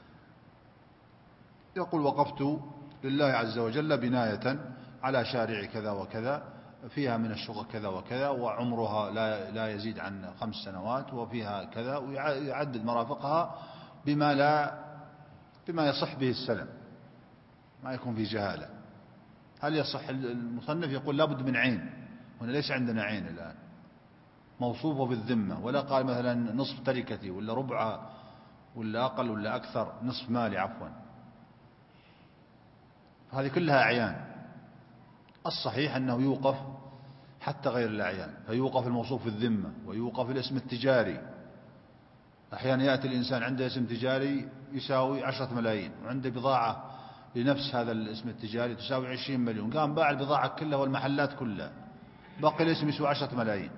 يقول: وقفت لله عز وجل بناية على شارع كذا وكذا، فيها من الشقق كذا وكذا، وعمرها لا يزيد عن 5 سنوات، وفيها كذا، ويعدد مرافقها بما يصح به السلم، ما يكون في جهالة. هل يصح؟ المصنف يقول لابد من عين، هنا ليس عندنا عين الآن موصوفة بالذمة، ولا قال مثلا نصف تركتي ولا ربعها ولا أقل ولا أكثر، نصف مالي عفوا. هذه كلها أعيان. الصحيح أنه يوقف حتى غير الأعيان، فيوقف الموصوف بالذمة، ويوقف الاسم التجاري. أحيانا يأتي الإنسان عنده اسم تجاري يساوي 10 ملايين، وعنده بضاعة لنفس هذا الاسم التجاري تساوي 20 مليون، قام باع البضاعة كلها والمحلات كلها، بقي الاسم يسوي 10 ملايين.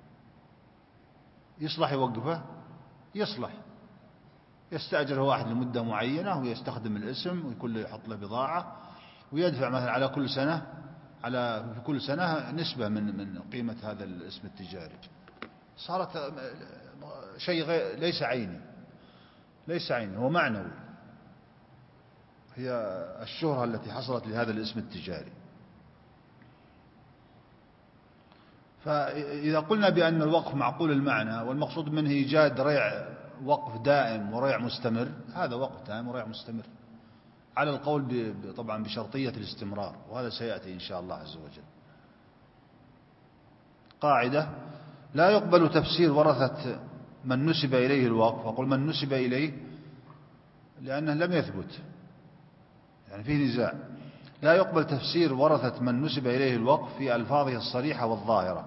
يصلح يوقفه؟ يصلح، يستأجر واحد لمدة معينة ويستخدم الاسم، ويكون يحط له بضاعة، ويدفع مثلا على في كل سنة نسبة من قيمة هذا الاسم التجاري. صارت شيء ليس عيني، هو معنوي، هي الشهرة التي حصلت لهذا الاسم التجاري. فإذا قلنا بأن الوقف معقول المعنى، والمقصود منه إيجاد ريع وقف دائم وريع مستمر، هذا وقف دائم وريع مستمر، على القول طبعا بشرطية الاستمرار، وهذا سيأتي إن شاء الله عز وجل. قاعدة: لا يقبل تفسير ورثة من نسب إليه الوقف. أقول من نسب إليه لأنه لم يثبت، يعني فيه نزاع. لا يقبل تفسير ورثة من نسب إليه الوقف في ألفاظه الصريحة والظاهرة.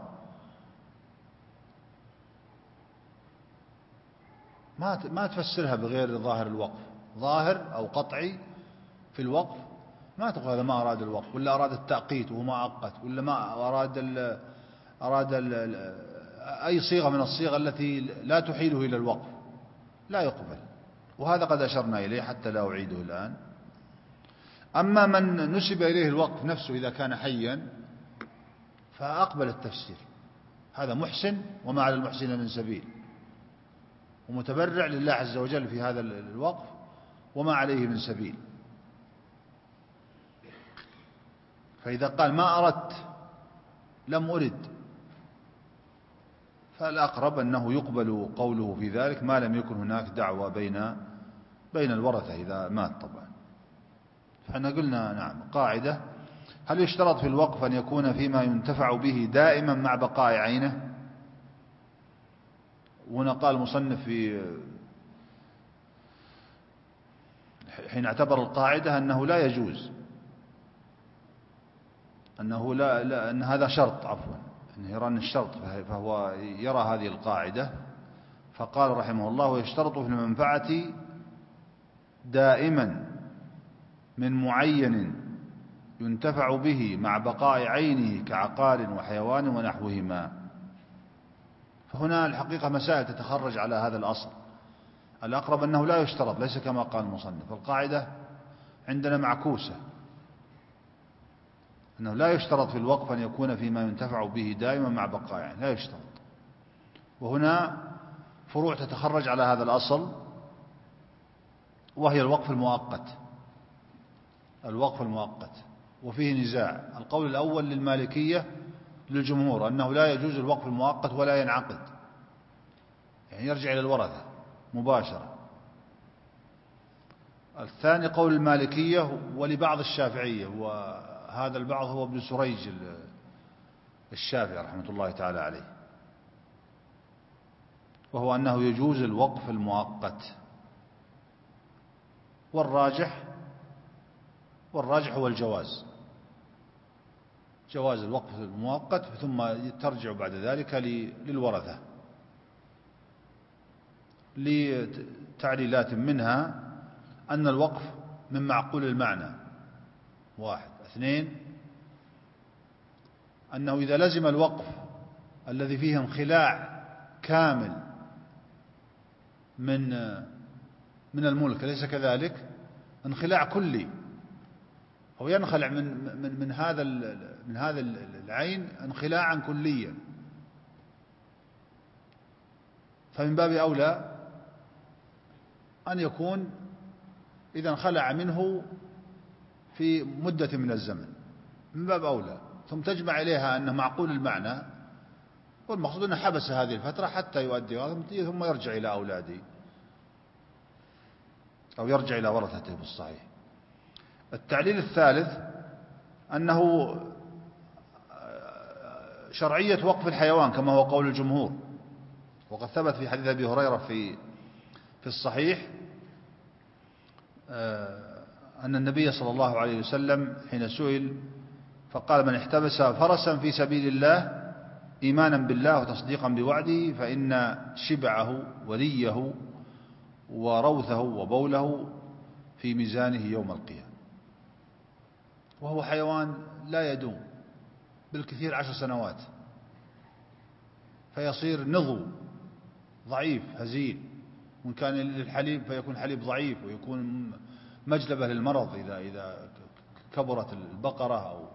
ما تفسرها بغير ظاهر الوقف، ظاهر أو قطعي في الوقف، ما تقول هذا ما أراد الوقف، ولا أراد التأقيت وهو ما أقت، ولا ما أراد أي صيغة من الصيغة التي لا تحيله إلى الوقف، لا يقبل. وهذا قد أشرنا إليه حتى لا أعيده الآن. أما من نسب إليه الوقف نفسه إذا كان حيا فأقبل التفسير، هذا محسن وما على المحسن من سبيل، ومتبرع لله عز وجل في هذا الوقف وما عليه من سبيل. فإذا قال ما أردت، لم أرد، فالأقرب أنه يقبل قوله في ذلك ما لم يكن هناك دعوة بين الورثة إذا مات طبعا. فاحنا قلنا نعم قاعدة: هل يشترط في الوقف أن يكون فيما ينتفع به دائما مع بقاء عينه؟ وهنا قال المصنف في حين اعتبر القاعدة أنه لا يجوز، أنه لا أن هذا شرط، عفوا، أنه يرى أن الشرط، فهو يرى هذه القاعدة، فقال رحمه الله: ويشترط في المنفعة دائما من معين ينتفع به مع بقاء عينه كعقار وحيوان ونحوهما. فهنا الحقيقة مسائل تتخرج على هذا الأصل. الأقرب أنه لا يشترط، ليس كما قال المصنف. القاعدة عندنا معكوسة، أنه لا يشترط في الوقف أن يكون فيما ينتفع به دائما مع بقاء عينه، لا يشترط. وهنا فروع تتخرج على هذا الأصل، وهي الوقف المؤقت. الوقف المؤقت وفيه نزاع. القول الأول للمالكية للجمهور أنه لا يجوز الوقف المؤقت ولا ينعقد، يعني يرجع إلى الورثة مباشرة. الثاني قول المالكية ولبعض الشافعية، وهذا البعض هو ابن سريج الشافعي رحمة الله تعالى عليه، وهو أنه يجوز الوقف المؤقت. والراجح هو الجواز، جواز الوقف المؤقت، ثم ترجع بعد ذلك للورثة لتعليلات، منها أن الوقف من معقول المعنى، 1. 2. أنه إذا لزم الوقف الذي فيه انخلاع كامل من الملك، ليس كذلك، انخلاع كلي، أو ينخلع من هذا العين انخلاعا كليا، فمن باب أولى أن يكون إذا انخلع منه في مدة من الزمن، من باب أولى، ثم تجمع إليها أنه معقول المعنى، والمقصود أنه حبس هذه الفترة حتى يؤدي ثم يرجع إلى أولاده أو يرجع إلى ورثته بالصحيح. التعليل الثالث أنه شرعية وقف الحيوان كما هو قول الجمهور، وقد ثبت في حديث أبي هريرة في الصحيح أن النبي صلى الله عليه وسلم حين سئل فقال: من احتبس فرسا في سبيل الله إيمانا بالله وتصديقا بوعده فإن شبعه وريه وروثه وبوله في ميزانه يوم القيامة. وهو حيوان لا يدوم، بالكثير 10 سنوات، فيصير نضو ضعيف هزيل، وإن كان للحليب فيكون حليب ضعيف، ويكون مجلبة للمرض إذا كبرت البقرة أو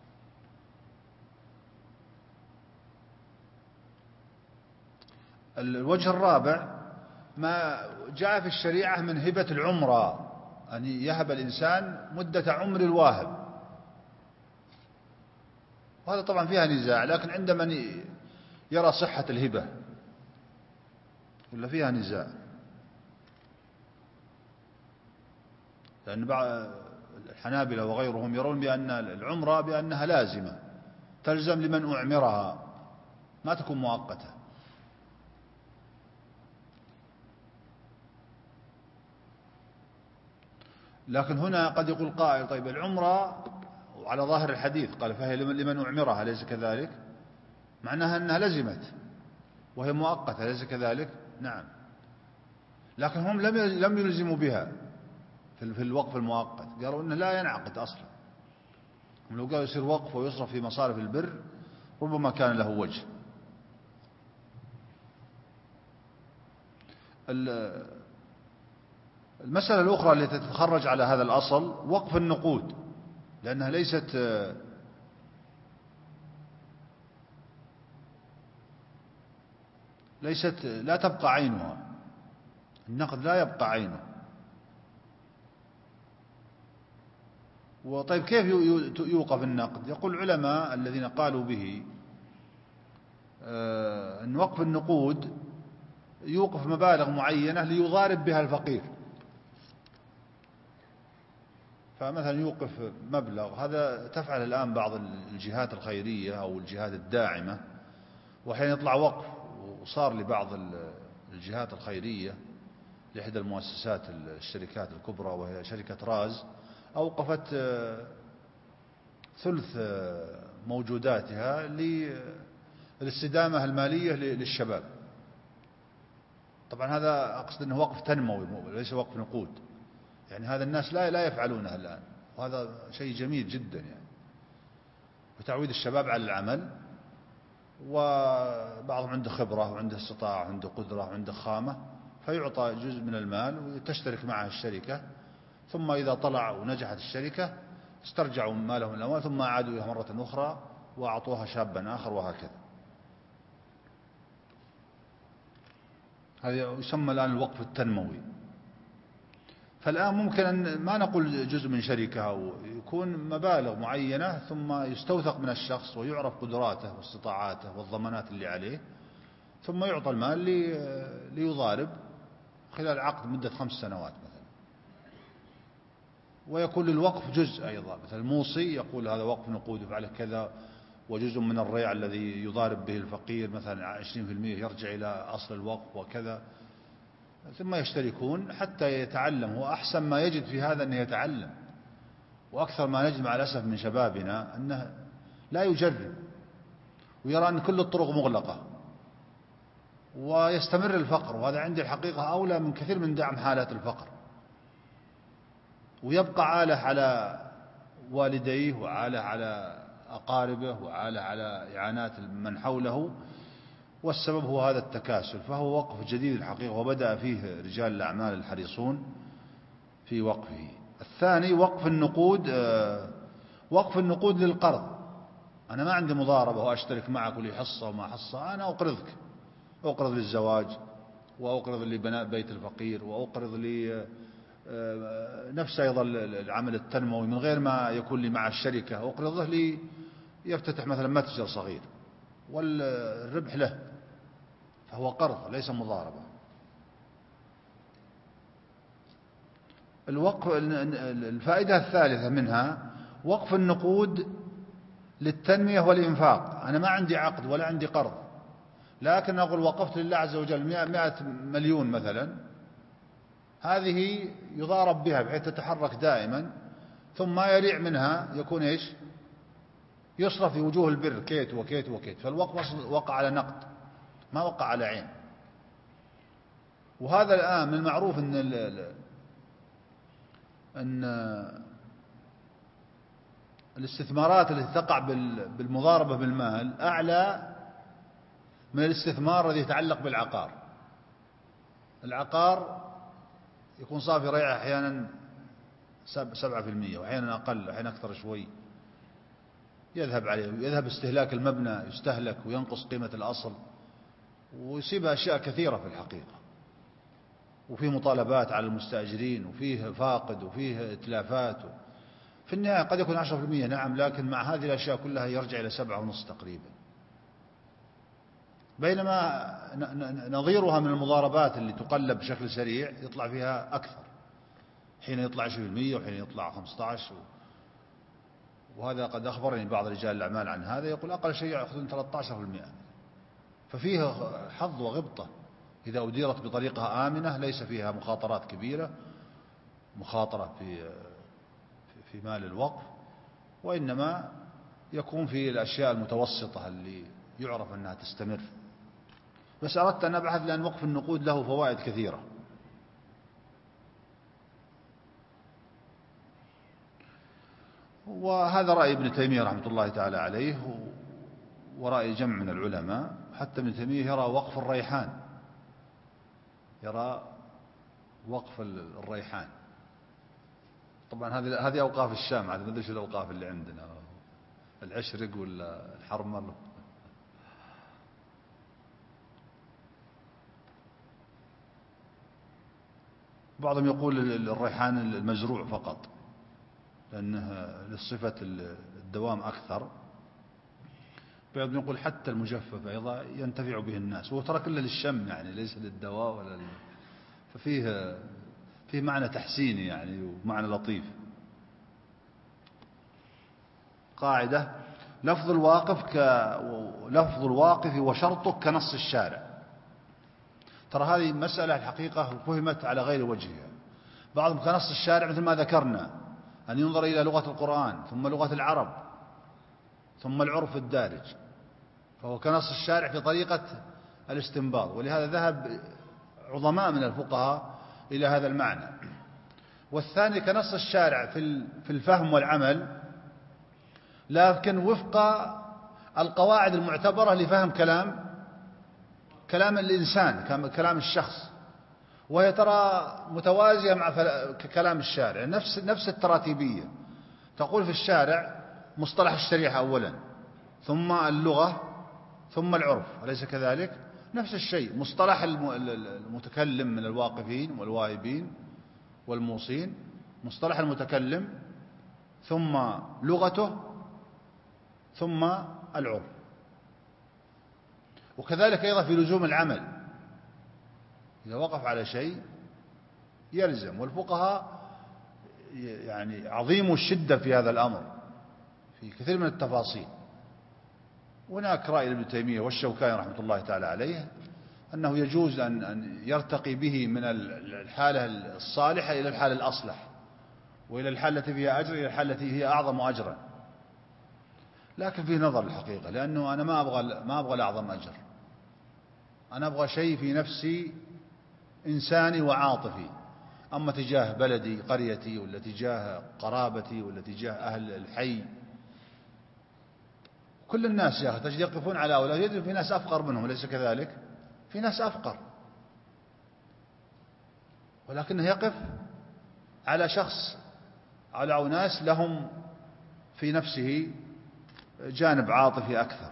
الوجه الرابع ما جاء في الشريعة من هبة العمرة، أن يهب الإنسان مدة عمر الواهب، وهذا طبعا فيها نزاع، لكن عند من يرى صحة الهبة ولا فيها نزاع، لأن بعض الحنابلة وغيرهم يرون بأن العمرة بأنها لازمة تلزم لمن أعمرها، ما تكون مؤقتة. لكن هنا قد يقول قائل: طيب العمرة على ظاهر الحديث قال فهي لمن أعمرها، ليس كذلك؟ معناها أنها لزمت وهي مؤقتة، ليس كذلك؟ نعم، لكن هم لم يلزموا بها في الوقف المؤقت، قالوا إنه لا ينعقد أصلا. لو قالوا يصير وقف ويصرف في مصارف البر ربما كان له وجه. المسألة الأخرى التي تتخرج على هذا الأصل وقف النقود، لأنها ليست لا تبقى عينها، النقد لا يبقى عينه. وطيب كيف يوقف النقد؟ يقول العلماء الذين قالوا به أن وقف النقود يوقف مبالغ معينة ليضارب بها الفقير. فمثلا يوقف مبلغ، هذا تفعل الآن بعض الجهات الخيرية أو الجهات الداعمة، وحين يطلع وقف. وصار لبعض الجهات الخيرية لإحدى المؤسسات الشركات الكبرى وهي شركة راز، أوقفت ثلث موجوداتها للاستدامة المالية للشباب. طبعا هذا أقصد أنه وقف تنموي ليس وقف نقود، يعني هذا الناس لا يفعلونه الآن، وهذا شيء جميل جدا يعني، وتعويد الشباب على العمل. وبعضهم عنده خبرة وعنده استطاعة وعنده قدرة وعنده خامة، فيعطى جزء من المال وتشترك معه الشركة، ثم إذا طلع ونجحت الشركة استرجعوا مالهم الأموال ثم عادوا إليها مرة أخرى وأعطوها شابا آخر، وهكذا. هذا يسمى الآن الوقف التنموي. فالآن ممكن أن ما نقول جزء من شركة، أو يكون مبالغ معينة ثم يستوثق من الشخص ويعرف قدراته واستطاعاته والضمانات اللي عليه، ثم يعطى المال ليضارب خلال عقد مدة 5 سنوات مثلا. ويكون للوقف جزء أيضا، مثلا الموصي يقول هذا وقف نقود يفعله كذا، وجزء من الريع الذي يضارب به الفقير مثلا 20% يرجع إلى أصل الوقف وكذا. ثم يشتركون حتى يتعلم. هو أحسن ما يجد في هذا أنه يتعلم. وأكثر ما نجد مع الأسف من شبابنا أنه لا يجرب، ويرى أن كل الطرق مغلقة، ويستمر الفقر. وهذا عندي الحقيقة أولى من كثير من دعم حالات الفقر، ويبقى عاله على والديه وعاله على أقاربه وعاله على إعانات من حوله، والسبب هو هذا التكاسل. فهو وقف جديد الحقيقة، وبدأ فيه رجال الأعمال الحريصون في وقفه. الثاني وقف النقود. وقف النقود للقرض. أنا ما عندي مضاربة وأشترك معك ولي حصة وما حصة، أنا أقرضك، أقرض للزواج، وأقرض لبناء بيت الفقير، وأقرض لي نفس أيضا العمل التنموي من غير ما يكون لي مع الشركة، أقرضه لي يفتتح مثلا متجر صغير والربح له، فهو قرض ليس مضاربة. الفائدة الثالثة منها وقف النقود للتنمية والإنفاق. أنا ما عندي عقد ولا عندي قرض، لكن أقول وقفت لله عز وجل 100 مليون مثلا، هذه يضارب بها بحيث تتحرك دائما، ثم ما يريع منها يكون إيش؟ يصرف في وجوه البر كيت وكيت وكيت. فالوقف وقع على نقد ما وقع على عين. وهذا الآن من المعروف أن الاستثمارات التي تقع بالمضاربة بالمال أعلى من الاستثمار الذي يتعلق بالعقار. العقار يكون صافي ريعه أحيانا 7%، وأحيانا أقل وأحيانا أكثر شوي، يذهب عليه، يذهب استهلاك المبنى، يستهلك وينقص قيمة الأصل، ويصيبها أشياء كثيرة في الحقيقة، وفيه مطالبات على المستأجرين، وفيه فاقد، وفيه إتلافات. في النهاية قد يكون 10% نعم، لكن مع هذه الأشياء كلها يرجع إلى 7.5 تقريبا. بينما نظيرها من المضاربات اللي تقلب بشكل سريع يطلع فيها أكثر، حين يطلع 20% وحين يطلع 15%. وهذا قد أخبرني بعض رجال الأعمال عن هذا، يقول أقل شيء يأخذون 13%. ففيها حظ وغبطة إذا أديرت بطريقة آمنة ليس فيها مخاطرات كبيرة، مخاطرة في مال الوقف، وإنما يكون في الأشياء المتوسطة اللي يعرف أنها تستمر. بس أردت أن أبحث، لأن وقف النقود له فوائد كثيرة. وهذا رأي ابن تيمية رحمة الله تعالى عليه، ورأي جمع من العلماء. حتى ابن تيمية يرى وقف الريحان، يرى وقف الريحان. طبعا هذه أوقاف الشام، هذا ما أدري شو الأوقاف اللي عندنا، العشرق ولا الحرمل. بعضهم يقول الريحان المزروع فقط، لأنه لصفة الدوام أكثر، بعض يقول حتى المجفف أيضا ينتفع به الناس، وهو ترى كله للشم يعني ليس للدواء ولا فيه معنى تحسيني يعني ومعنى لطيف. قاعدة: لفظ الواقف وشرطه كنص الشارع. ترى هذه مسألة الحقيقة فهمت على غير وجهها. بعضهم كنص الشارع مثل ما ذكرنا، أن ينظر إلى لغة القرآن ثم لغة العرب ثم العرف الدارج، فهو كنص الشارع في طريقة الاستنباط، ولهذا ذهب عظماء من الفقهاء إلى هذا المعنى. والثاني كنص الشارع في الفهم والعمل، لكن وفق القواعد المعتبرة لفهم كلام الإنسان، كلام الشخص، وهي ترى متوازية مع كلام الشارع، نفس التراتيبية. تقول في الشارع مصطلح الشريعة أولا، ثم اللغة، ثم العرف، أليس كذلك؟ نفس الشيء، مصطلح المتكلم من الواقفين والواهبين والموصين، مصطلح المتكلم، ثم لغته، ثم العرف. وكذلك أيضا في لزوم العمل، إذا وقف على شيء يلزم. والفقهاء يعني عظيم الشدة في هذا الأمر في كثير من التفاصيل. هناك رأي ابن تيمية والشوكاني رحمة الله تعالى عليه أنه يجوز أن يرتقي به من الحالة الصالحة إلى الحالة الأصلح، وإلى الحالة التي فيها أجر إلى الحالة التي هي أعظم أجرا. لكن فيه نظر الحقيقة، لأنه أنا ما أبغى الأعظم أجر، أنا أبغى شيء في نفسي إنساني وعاطفي، أما تجاه بلدي قريتي ولا تجاه قرابتي ولا تجاه أهل الحي. كل الناس يا أخي تجد يقفون على أولاد، في ناس أفقر منهم أليس كذلك؟ في ناس أفقر، ولكنه يقف على شخص، على أناس لهم في نفسه جانب عاطفي أكثر.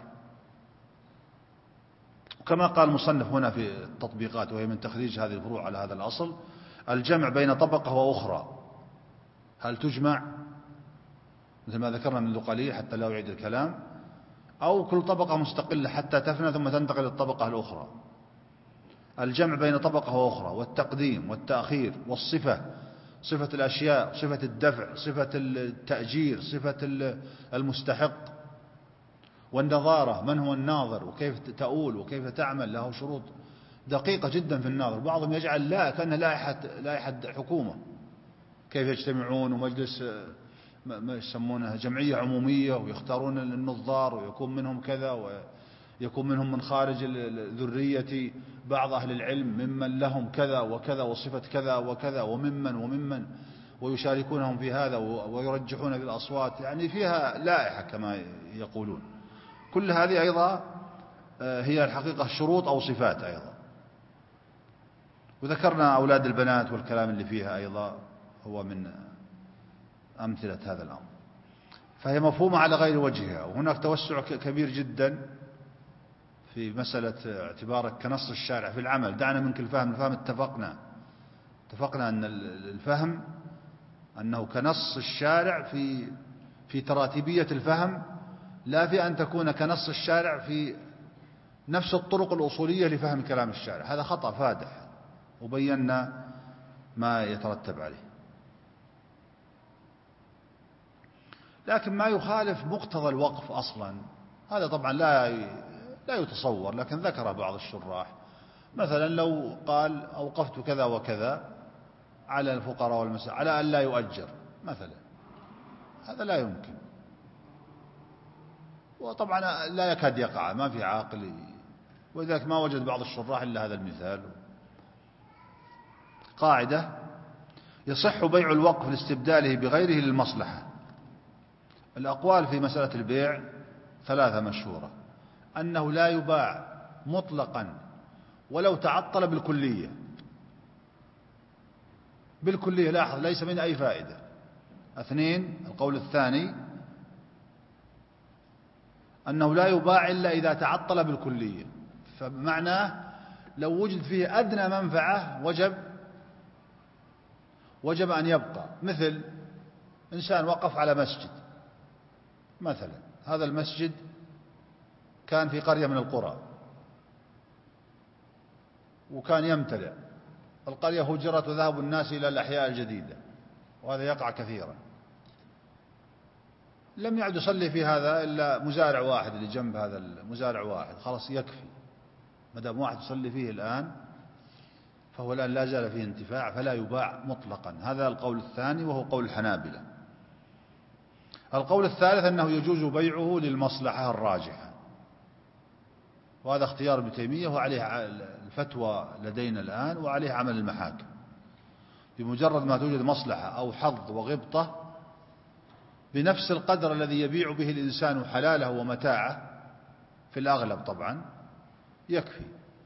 كما قال المصنف هنا في التطبيقات، وهي من تخريج هذه الفروع على هذا الأصل: الجمع بين طبقة وأخرى. هل تجمع مثل ما ذكرنا منذ قليل حتى لا يعيد الكلام، أو كل طبقة مستقلة حتى تفنى ثم تنتقل للطبقة الأخرى؟ الجمع بين طبقة وأخرى، والتقديم والتأخير، والصفة، صفة الأشياء، صفة الدفع، صفة التأجير، صفة المستحق، والنظارة، من هو الناظر وكيف تؤول وكيف تعمل، له شروط دقيقة جدا في الناظر. بعضهم يجعل لا كأنها لائحة حكومة، كيف يجتمعون، ومجلس ما يسمونه جمعية عمومية، ويختارون النظار، ويكون منهم كذا، ويكون منهم من خارج الذرية بعض أهل العلم ممن لهم كذا وكذا وصفة كذا وكذا، وممن ويشاركونهم في هذا ويرجحون بالأصوات، يعني فيها لائحة كما يقولون. كل هذه أيضا هي الحقيقة شروط أو صفات أيضا. وذكرنا أولاد البنات والكلام اللي فيها أيضا هو من أمثلة هذا الأمر. فهي مفهومة على غير وجهها، وهناك توسع كبير جدا في مسألة اعتبارك كنص الشارع في العمل. دعنا منك الفهم اتفقنا أن الفهم أنه كنص الشارع في تراتيبية الفهم، لا في أن تكون كنص الشارع في نفس الطرق الأصولية لفهم كلام الشارع. هذا خطأ فادح، وبينا ما يترتب عليه. لكن ما يخالف مقتضى الوقف أصلا هذا طبعا لا يتصور، لكن ذكر بعض الشراح مثلا لو قال أوقفت كذا وكذا على الفقراء والمساكين على أن لا يؤجر مثلا، هذا لا يمكن، وطبعا لا يكاد يقع، ما في عاقل، ولذلك ما وجد بعض الشراح إلا هذا المثال. قاعدة: يصح بيع الوقف لاستبداله بغيره للمصلحة. الأقوال في مسألة البيع ثلاثة مشهورة: أنه لا يباع مطلقا ولو تعطل بالكلية، لاحظ ليس من أي فائدة. اثنين، القول الثاني أنه لا يباع إلا إذا تعطل بالكلية، فمعناه لو وجد فيه أدنى منفعة وجب أن يبقى. مثل إنسان وقف على مسجد مثلا، هذا المسجد كان في قرية من القرى وكان يمتلئ، القرية هجرت وذهب الناس إلى الأحياء الجديدة، وهذا يقع كثيرا. لم يعد يصلي في هذا إلا مزارع واحد اللي جنب هذا المزارع واحد، خلاص يكفي، ما دام واحد يصلي فيه الآن فهو الآن لا زال فيه انتفاع فلا يباع مطلقا. هذا القول الثاني وهو قول الحنابلة. القول الثالث أنه يجوز بيعه للمصلحة الراجحة، وهذا اختيار ابن تيمية وعليه الفتوى لدينا الآن وعليه عمل المحاكم. بمجرد ما توجد مصلحة أو حظ وغبطة بنفس القدر الذي يبيع به الإنسان حلاله ومتاعه في الأغلب طبعا يكفي.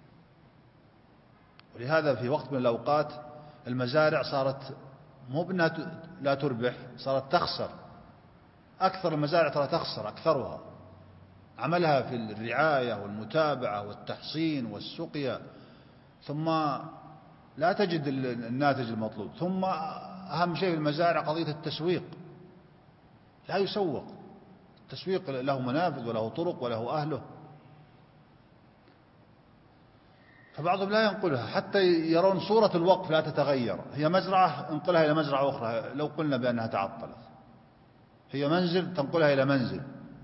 ولهذا في وقت من الأوقات المزارع صارت مو بأنها لا تربح، صارت تخسر. أكثر المزارع ترى تخسر أكثرها، عملها في الرعاية والمتابعة والتحصين والسقيا، ثم لا تجد الناتج المطلوب. ثم أهم شيء في المزارع قضية التسويق، لا يسوق. التسويق له منافذ وله طرق وله أهله، فبعضهم لا ينقلها حتى يرون صورة الوقف لا تتغير. هي مزرعة انقلها إلى مزرعة أخرى، لو قلنا بأنها تعطلت. هي منزل تنقلها إلى منزل،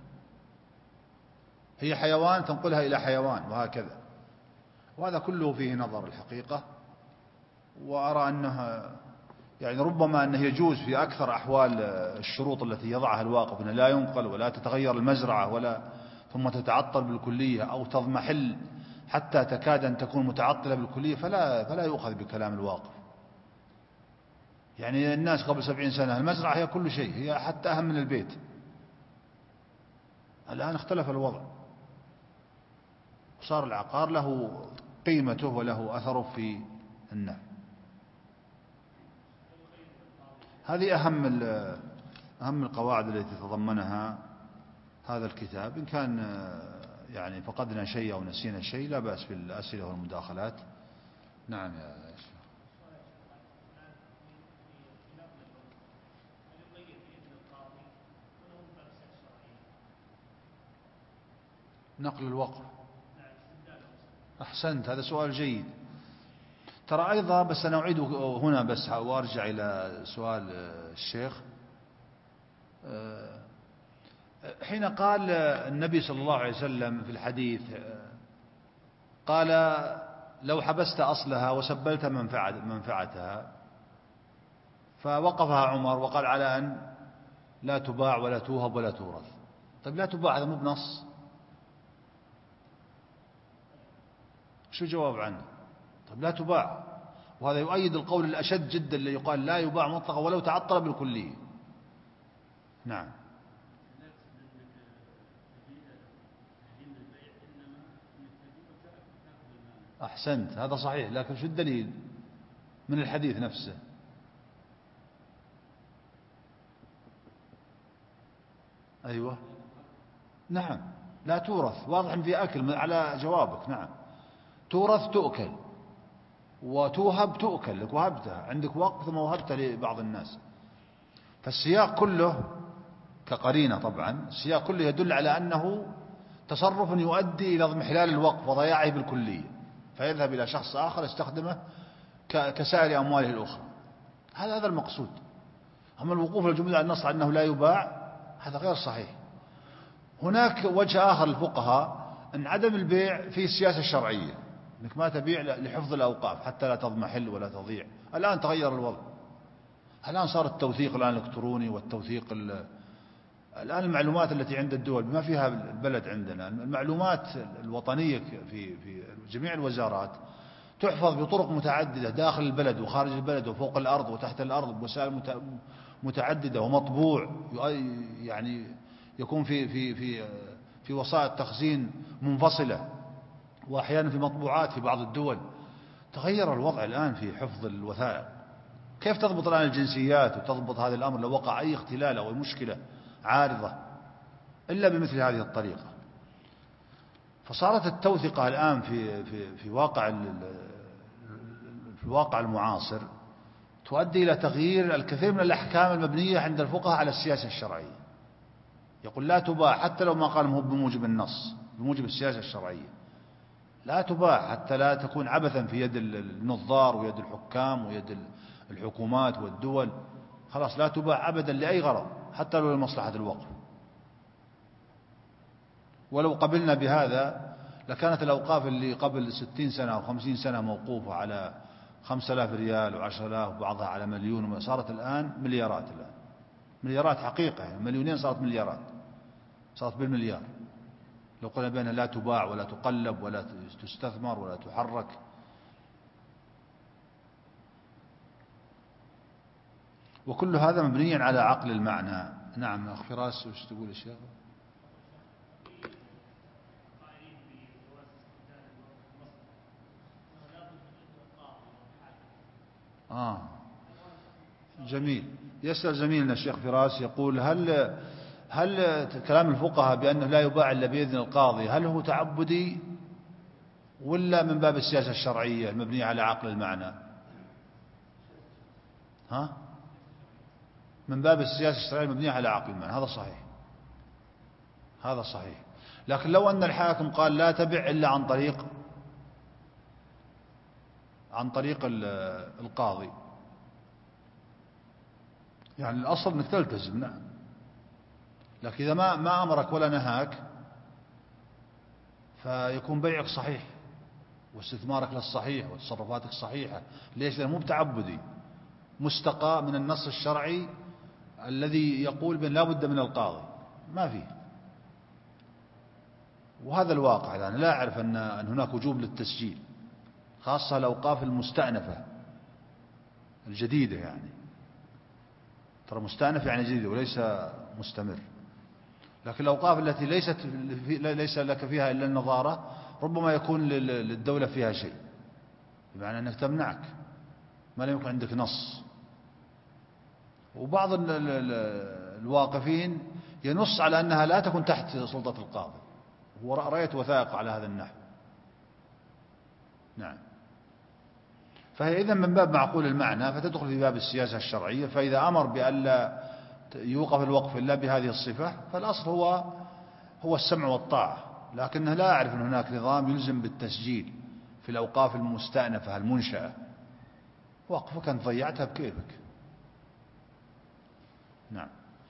هي حيوان تنقلها إلى حيوان، وهكذا. وهذا كله فيه نظر الحقيقة. وأرى أنه يعني ربما أنه يجوز في أكثر أحوال الشروط التي يضعها الواقف أنه لا ينقل ولا تتغير المزرعة ولا ثم تتعطل بالكلية أو تضمحل حتى تكاد أن تكون متعطلة بالكلية، فلا يؤخذ بكلام الواقف. يعني الناس قبل 70 سنة المزرعة هي كل شيء، هي حتى أهم من البيت. الآن اختلف الوضع، صار العقار له قيمته وله أثره في النفع. هذه أهم القواعد التي تضمنها هذا الكتاب. إن كان يعني فقدنا شيء أو نسينا شيء لا بأس بالأسئلة والمداخلات. نعم يا شيخ. نقل الوقف، أحسنت، هذا سؤال جيد. ترى أيضا بس أنا أعيد هنا بس وأرجع إلى سؤال الشيخ. حين قال النبي صلى الله عليه وسلم في الحديث، قال لو حبست أصلها وسبلت منفعتها، فوقفها عمر وقال على أن لا تباع ولا توهب ولا تورث. طيب لا تباع هذا مو بنص، شو الجواب عنه؟ طيب لا تباع، وهذا يؤيد القول الأشد جدا اللي يقال لا يباع مطلقا ولو تعطل بالكلية. نعم. أحسنت، هذا صحيح، لكن شو الدليل من الحديث نفسه؟ أيوة نعم، لا تورث، واضح إن في أكل على جوابك. نعم، تورث تؤكل، وتوهب تؤكل، لك وهبتها عندك وقت ثم وهبتها لبعض الناس. فالسياق كله كقرينة، طبعا السياق كله يدل على أنه تصرف يؤدي إلى اضمحلال الوقف وضياعه بالكلية، فيذهب إلى شخص آخر يستخدمه كسائر أمواله الأخرى. هذا المقصود. أما الوقوف الجملة على النص أنه لا يباع هذا غير صحيح. هناك وجه آخر للفقهاء أن عدم البيع فيه السياسة الشرعية، أنك ما تبيع لحفظ الأوقاف حتى لا تضمحل ولا تضيع. الآن تغير الوضع، الآن صار التوثيق الآن الإلكتروني والتوثيق الآن المعلومات التي عند الدول بما فيها البلد عندنا، المعلومات الوطنية في جميع الوزارات تحفظ بطرق متعددة داخل البلد وخارج البلد وفوق الأرض وتحت الأرض بوسائل متعددة، ومطبوع يعني يكون في وسائط تخزين منفصلة، وأحيانا في مطبوعات في بعض الدول. تغير الوضع الآن في حفظ الوثائق. كيف تضبط الآن الجنسيات وتضبط هذا الأمر لو وقع أي اختلال أو مشكلة عارضة إلا بمثل هذه الطريقة؟ فصارت التوثيقة الآن في الواقع المعاصر تؤدي إلى تغيير الكثير من الأحكام المبنية عند الفقهاء على السياسة الشرعية. يقول لا تباع حتى لو ما قال هو بموجب النص، بموجب السياسة الشرعية، لا تباع حتى لا تكون عبثا في يد النظار ويد الحكام ويد الحكومات والدول. خلاص لا تباع أبدا لأي غرض حتى لو لمصلحة الوقف. ولو قبلنا بهذا لكانت الأوقاف اللي قبل 60 سنة أو 50 سنة موقوفة على 5000 ريال و10,000 وبعضها على مليون، صارت الآن مليارات. الآن مليارات حقيقة، يعني مليونين صارت مليارات، صارت بالمليار. لو قلنا بأنها لا تباع ولا تقلب ولا تستثمر ولا تحرك. وكل هذا مبني على عقل المعنى. نعم أخ فراس، وش تقول يا شيخ؟ جميل. يسأل زميلنا الشيخ فراس يقول هل كلام الفقهاء بأنه لا يباع إلا بإذن القاضي هل هو تعبدي ولا من باب السياسة الشرعية المبنية على عقل المعنى؟ من باب السياسة الشرعية المبنية على عقل المعنى. هذا صحيح، هذا صحيح. لكن لو أن الحاكم قال لا تبع إلا عن طريق القاضي، يعني الأصل أنك تلتزم، نعم. لكن إذا ما أمرك ولا نهاك فيكون بيعك صحيح واستثمارك للصحيح وتصرفاتك صحيحة. ليش؟ لأنه مو بتعبدي، مستقى من النص الشرعي الذي يقول بأن لا بد من القاضي، ما فيه. وهذا الواقع. يعني لا أعرف أن هناك وجوب للتسجيل، خاصة الأوقاف المستأنفة الجديدة. يعني ترى مستأنف يعني جديد وليس مستمر. لكن الأوقاف التي ليس لك فيها إلا النظارة ربما يكون للدولة فيها شيء، بمعنى أنك تمنعك ما لم يكن عندك نص. وبعض الواقفين ينص على أنها لا تكون تحت سلطة القاضي، ورأيت وثائق على هذا النحو. نعم. فهي إذن من باب معقول المعنى فتدخل في باب السياسة الشرعية. فإذا أمر بألا يوقف الوقف إلا بهذه الصفة فالأصل هو السمع والطاعة. لكنه لا أعرف أن هناك نظام يلزم بالتسجيل في الأوقاف المستأنفة المنشأة. وقفك أنت ضيعتها بكيفك. نعم.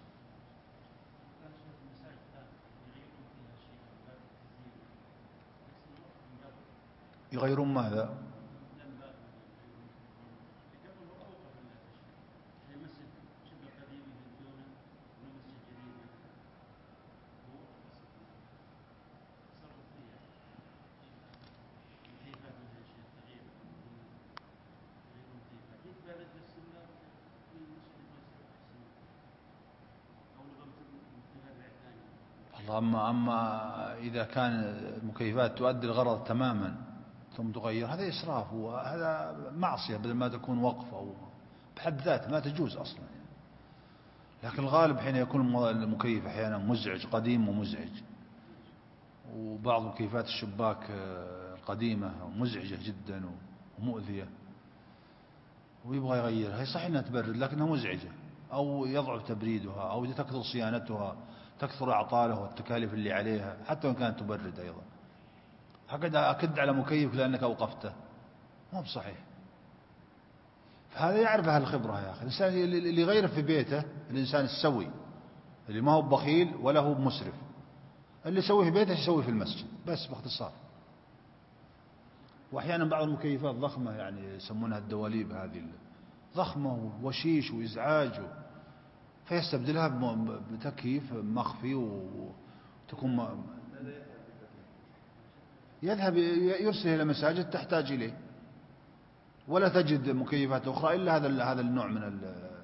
يغيرون ماذا؟ أما إذا كان المكيفات تؤدي الغرض تماما ثم تغير هذا إسراف، وهذا معصية بدل ما تكون وقف أو بحد ذاته ما تجوز أصلا. لكن الغالب حين يكون المكيف أحيانا مزعج، قديم ومزعج، وبعض مكيفات الشباك القديمة مزعجة جدا ومؤذية ويبغى يغيرها، هي صحيح أنها تبرد لكنها مزعجة، أو يضعف تبريدها أو تكثر صيانتها، تكثر أعطالها والتكاليف اللي عليها حتى وإن كانت تبرد أيضا. أكد على مكيف لأنك أوقفته مو بصحيح. فهذا يعرف أهل الخبرة يا أخي. الإنسان اللي يغير في بيته الإنسان السوي اللي ما هو بخيل ولا هو مسرف، اللي يسوي في بيته يسوي في المسجد بس باختصار. وأحيانا بعض المكيفات ضخمة يعني يسمونها الدواليب هذه ضخمة ووشيش وإزعاج فيستبدلها بتكييف مخفي وتكون يذهب يرسل إلى مساجد تحتاج إليه، ولا تجد مكيفات أخرى إلا هذا النوع من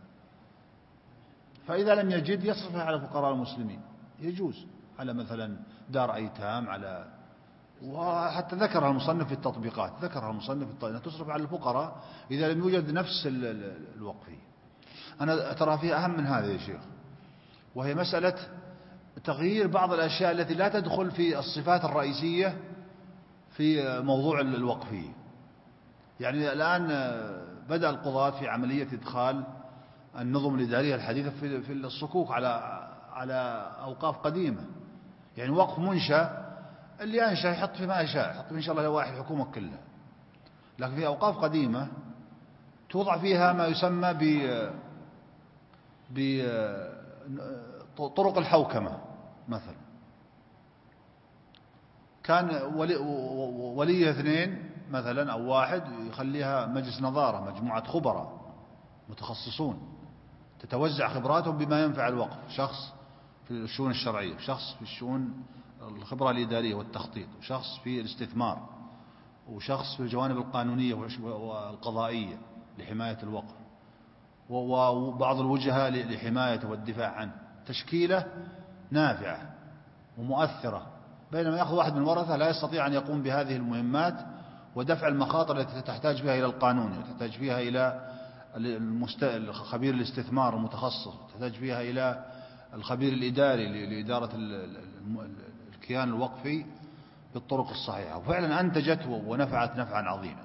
فإذا لم يجد يصرفها على فقراء المسلمين، يجوز على مثلا دار أيتام، على وحتى ذكرها المصنف في التطبيقات، أنها تصرف على الفقراء إذا لم يوجد نفس الوقفي. أنا ترى فيها أهم من هذا يا شيخ، وهي مسألة تغيير بعض الأشياء التي لا تدخل في الصفات الرئيسية في موضوع الوقفي. يعني الآن بدأ القضاة في عملية إدخال النظم الإدارية الحديثة في الصكوك على أوقاف قديمة. يعني وقف منشأ اللي أنشأ يحط فيه ما يشاء، يحط فيه إن شاء الله لوائح الحكومة كلها. لكن في أوقاف قديمة توضع فيها ما يسمى بطرق الحوكمة مثلا. كان ولي اثنين مثلا أو واحد يخليها مجلس نظارة، مجموعة خبراء متخصصون تتوزع خبراتهم بما ينفع الوقف، شخص في الشؤون الشرعية، شخص في الشؤون الخبرة الإدارية والتخطيط، وشخص في الاستثمار، وشخص في الجوانب القانونية والقضائية لحماية الوقف، وبعض الوجهاء لحمايته والدفاع عنه. تشكيلة نافعة ومؤثرة، بينما يأخذ واحد من الورثة لا يستطيع أن يقوم بهذه المهمات ودفع المخاطر التي تحتاج فيها إلى القانون، وتحتاج فيها إلى خبير الاستثمار المتخصص، تحتاج فيها إلى الخبير الإداري لإدارة الكيان الوقفي بالطرق الصحيحة، وفعلا أنتجت ونفعت نفعا عظيما.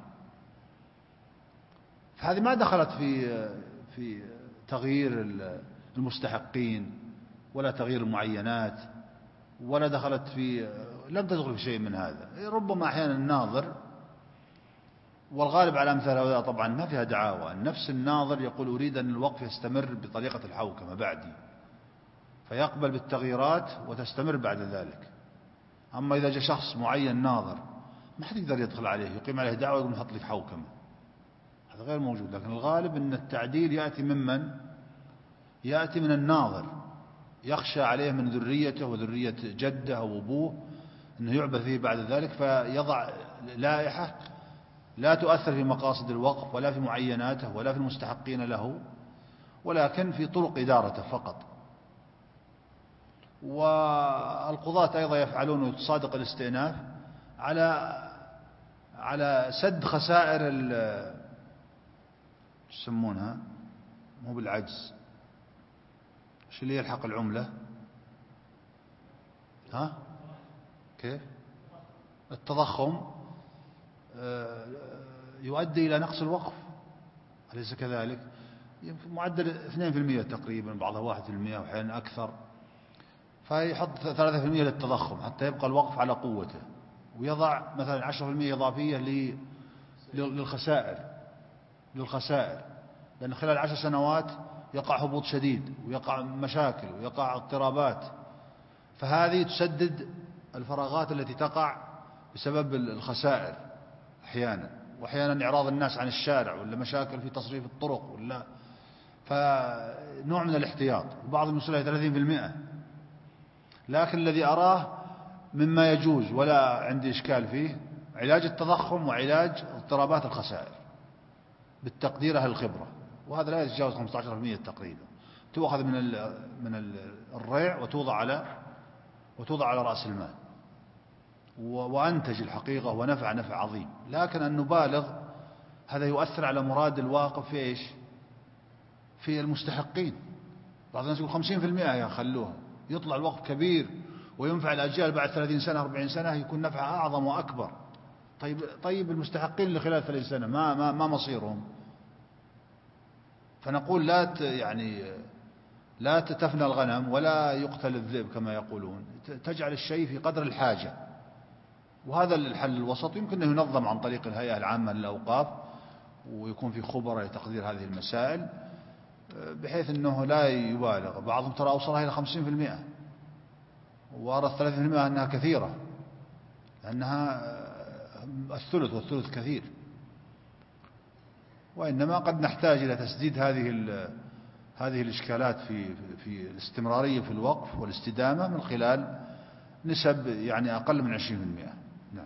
فهذه ما دخلت في تغيير المستحقين ولا تغيير المعينات، ولا دخلت لم تدخل في شيء من هذا. ربما أحيانا الناظر، والغالب على أمثال هذا طبعا ما فيها دعاوى، نفس الناظر يقول أريد أن الوقف يستمر بطريقة الحوكمة بعدي، فيقبل بالتغييرات وتستمر بعد ذلك. أما إذا جاء شخص معين ناظر ما حد يقدر يدخل عليه يقيم عليه دعوة يقول نحط لك حوكمة، هذا غير موجود. لكن الغالب أن التعديل يأتي ممن؟ يأتي من الناظر، يخشى عليه من ذريته وذرية جده أو أبوه أنه يعبث فيه بعد ذلك، فيضع لائحة لا تؤثر في مقاصد الوقف ولا في معيناته ولا في المستحقين له، ولكن في طرق إدارته فقط. والقضاة أيضا يفعلون صادق الاستئناف على سد خسائر يسمونها مو بالعجز، ايش اللي يلحق العملة؟ كيف؟ التضخم يؤدي إلى نقص الوقف، أليس كذلك؟ معدل 2% تقريبا، بعضها 1% وأحيانا أكثر، فيحط 3% للتضخم حتى يبقى الوقف على قوته، ويضع مثلا 10% إضافية للخسائر، لأن خلال 10 سنوات يقع هبوط شديد ويقع مشاكل ويقع اضطرابات، فهذه تسدد الفراغات التي تقع بسبب الخسائر أحيانا، وأحيانا إعراض الناس عن الشارع ولا مشاكل في تصريف الطرق ولا، فنوع من الاحتياط، وبعضهم يوصل إلى 30%. لكن الذي أراه مما يجوز ولا عندي إشكال فيه علاج التضخم وعلاج اضطرابات الخسائر بالتقدير أهل الخبرة، وهذا لا يتجاوز 15% تقريبا، تؤخذ من الريع وتوضع على رأس المال، وأنتج الحقيقة ونفع عظيم. لكن أن نبالغ هذا يؤثر على مراد الواقف في إيش؟ في المستحقين. بعض الناس يقول 50% يا خلوها، يطلع الوقف كبير وينفع الأجيال بعد 30 سنة 40 سنة يكون نفعها أعظم وأكبر. طيب المستحقين اللي خلال 30 سنة ما مصيرهم؟ فنقول لا تفنى الغنم ولا يقتل الذئب كما يقولون، تجعل الشيء في قدر الحاجة، وهذا الحل الوسط يمكن أن ينظم عن طريق الهيئة العامة للأوقاف، ويكون في خبراء لتقدير هذه المسائل بحيث أنه لا يبالغ. بعضهم ترى أوصلها إلى 50%، وأرى 30% أنها كثيرة، لأنها الثلث، والثلث كثير. وإنما قد نحتاج إلى تسديد هذه الإشكالات في الاستمرارية في الوقف والاستدامة من خلال نسب أقل من 20%. نعم.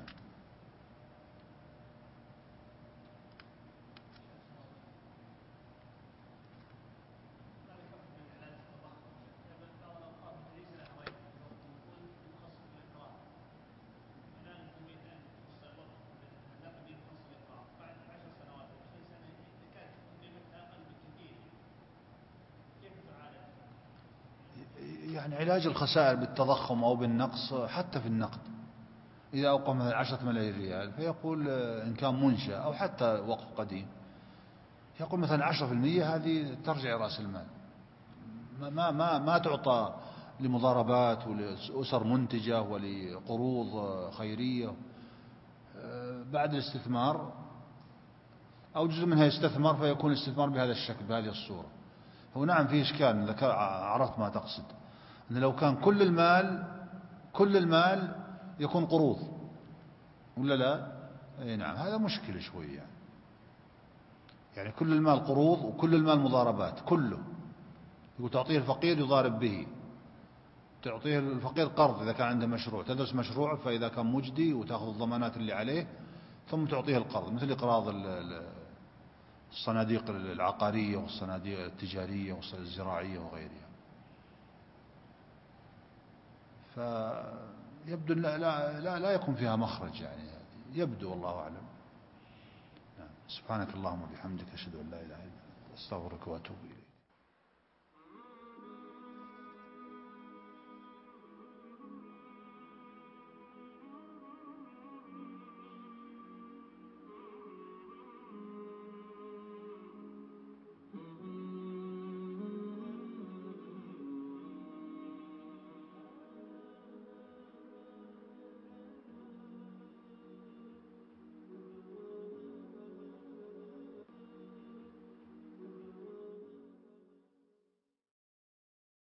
علاج الخسائر بالتضخم أو بالنقص حتى في النقد، إذا أوقف مثلا 10 ملايين ريال فيقول إن كان منشأ أو حتى وقف قديم يقول مثلا 10% هذه ترجع رأس المال، ما تعطى لمضاربات ولأسر منتجة ولقروض خيرية بعد الاستثمار، أو جزء منها يستثمر فيكون الاستثمار بهذا الشكل بهذه الصورة. هو نعم فيه إشكال إذا عرفت ما تقصد، أن لو كان كل المال يكون قروض ولا لا؟ أي نعم، هذا مشكلة شوي يعني كل المال قروض وكل المال مضاربات كله. يقول تعطيه الفقير يضارب به، تعطيه الفقير قرض إذا كان عنده مشروع، تدرس مشروع فإذا كان مجدي وتأخذ الضمانات اللي عليه ثم تعطيه القرض، مثل إقراض الصناديق العقارية والصناديق التجارية والزراعية وغيرها. فيبدو لا يكون فيها مخرج يعني، يبدو والله أعلم. سبحانك اللهم وبحمدك أشهد أن لا إله إلا أنت أستغفرك وأتوب إليك.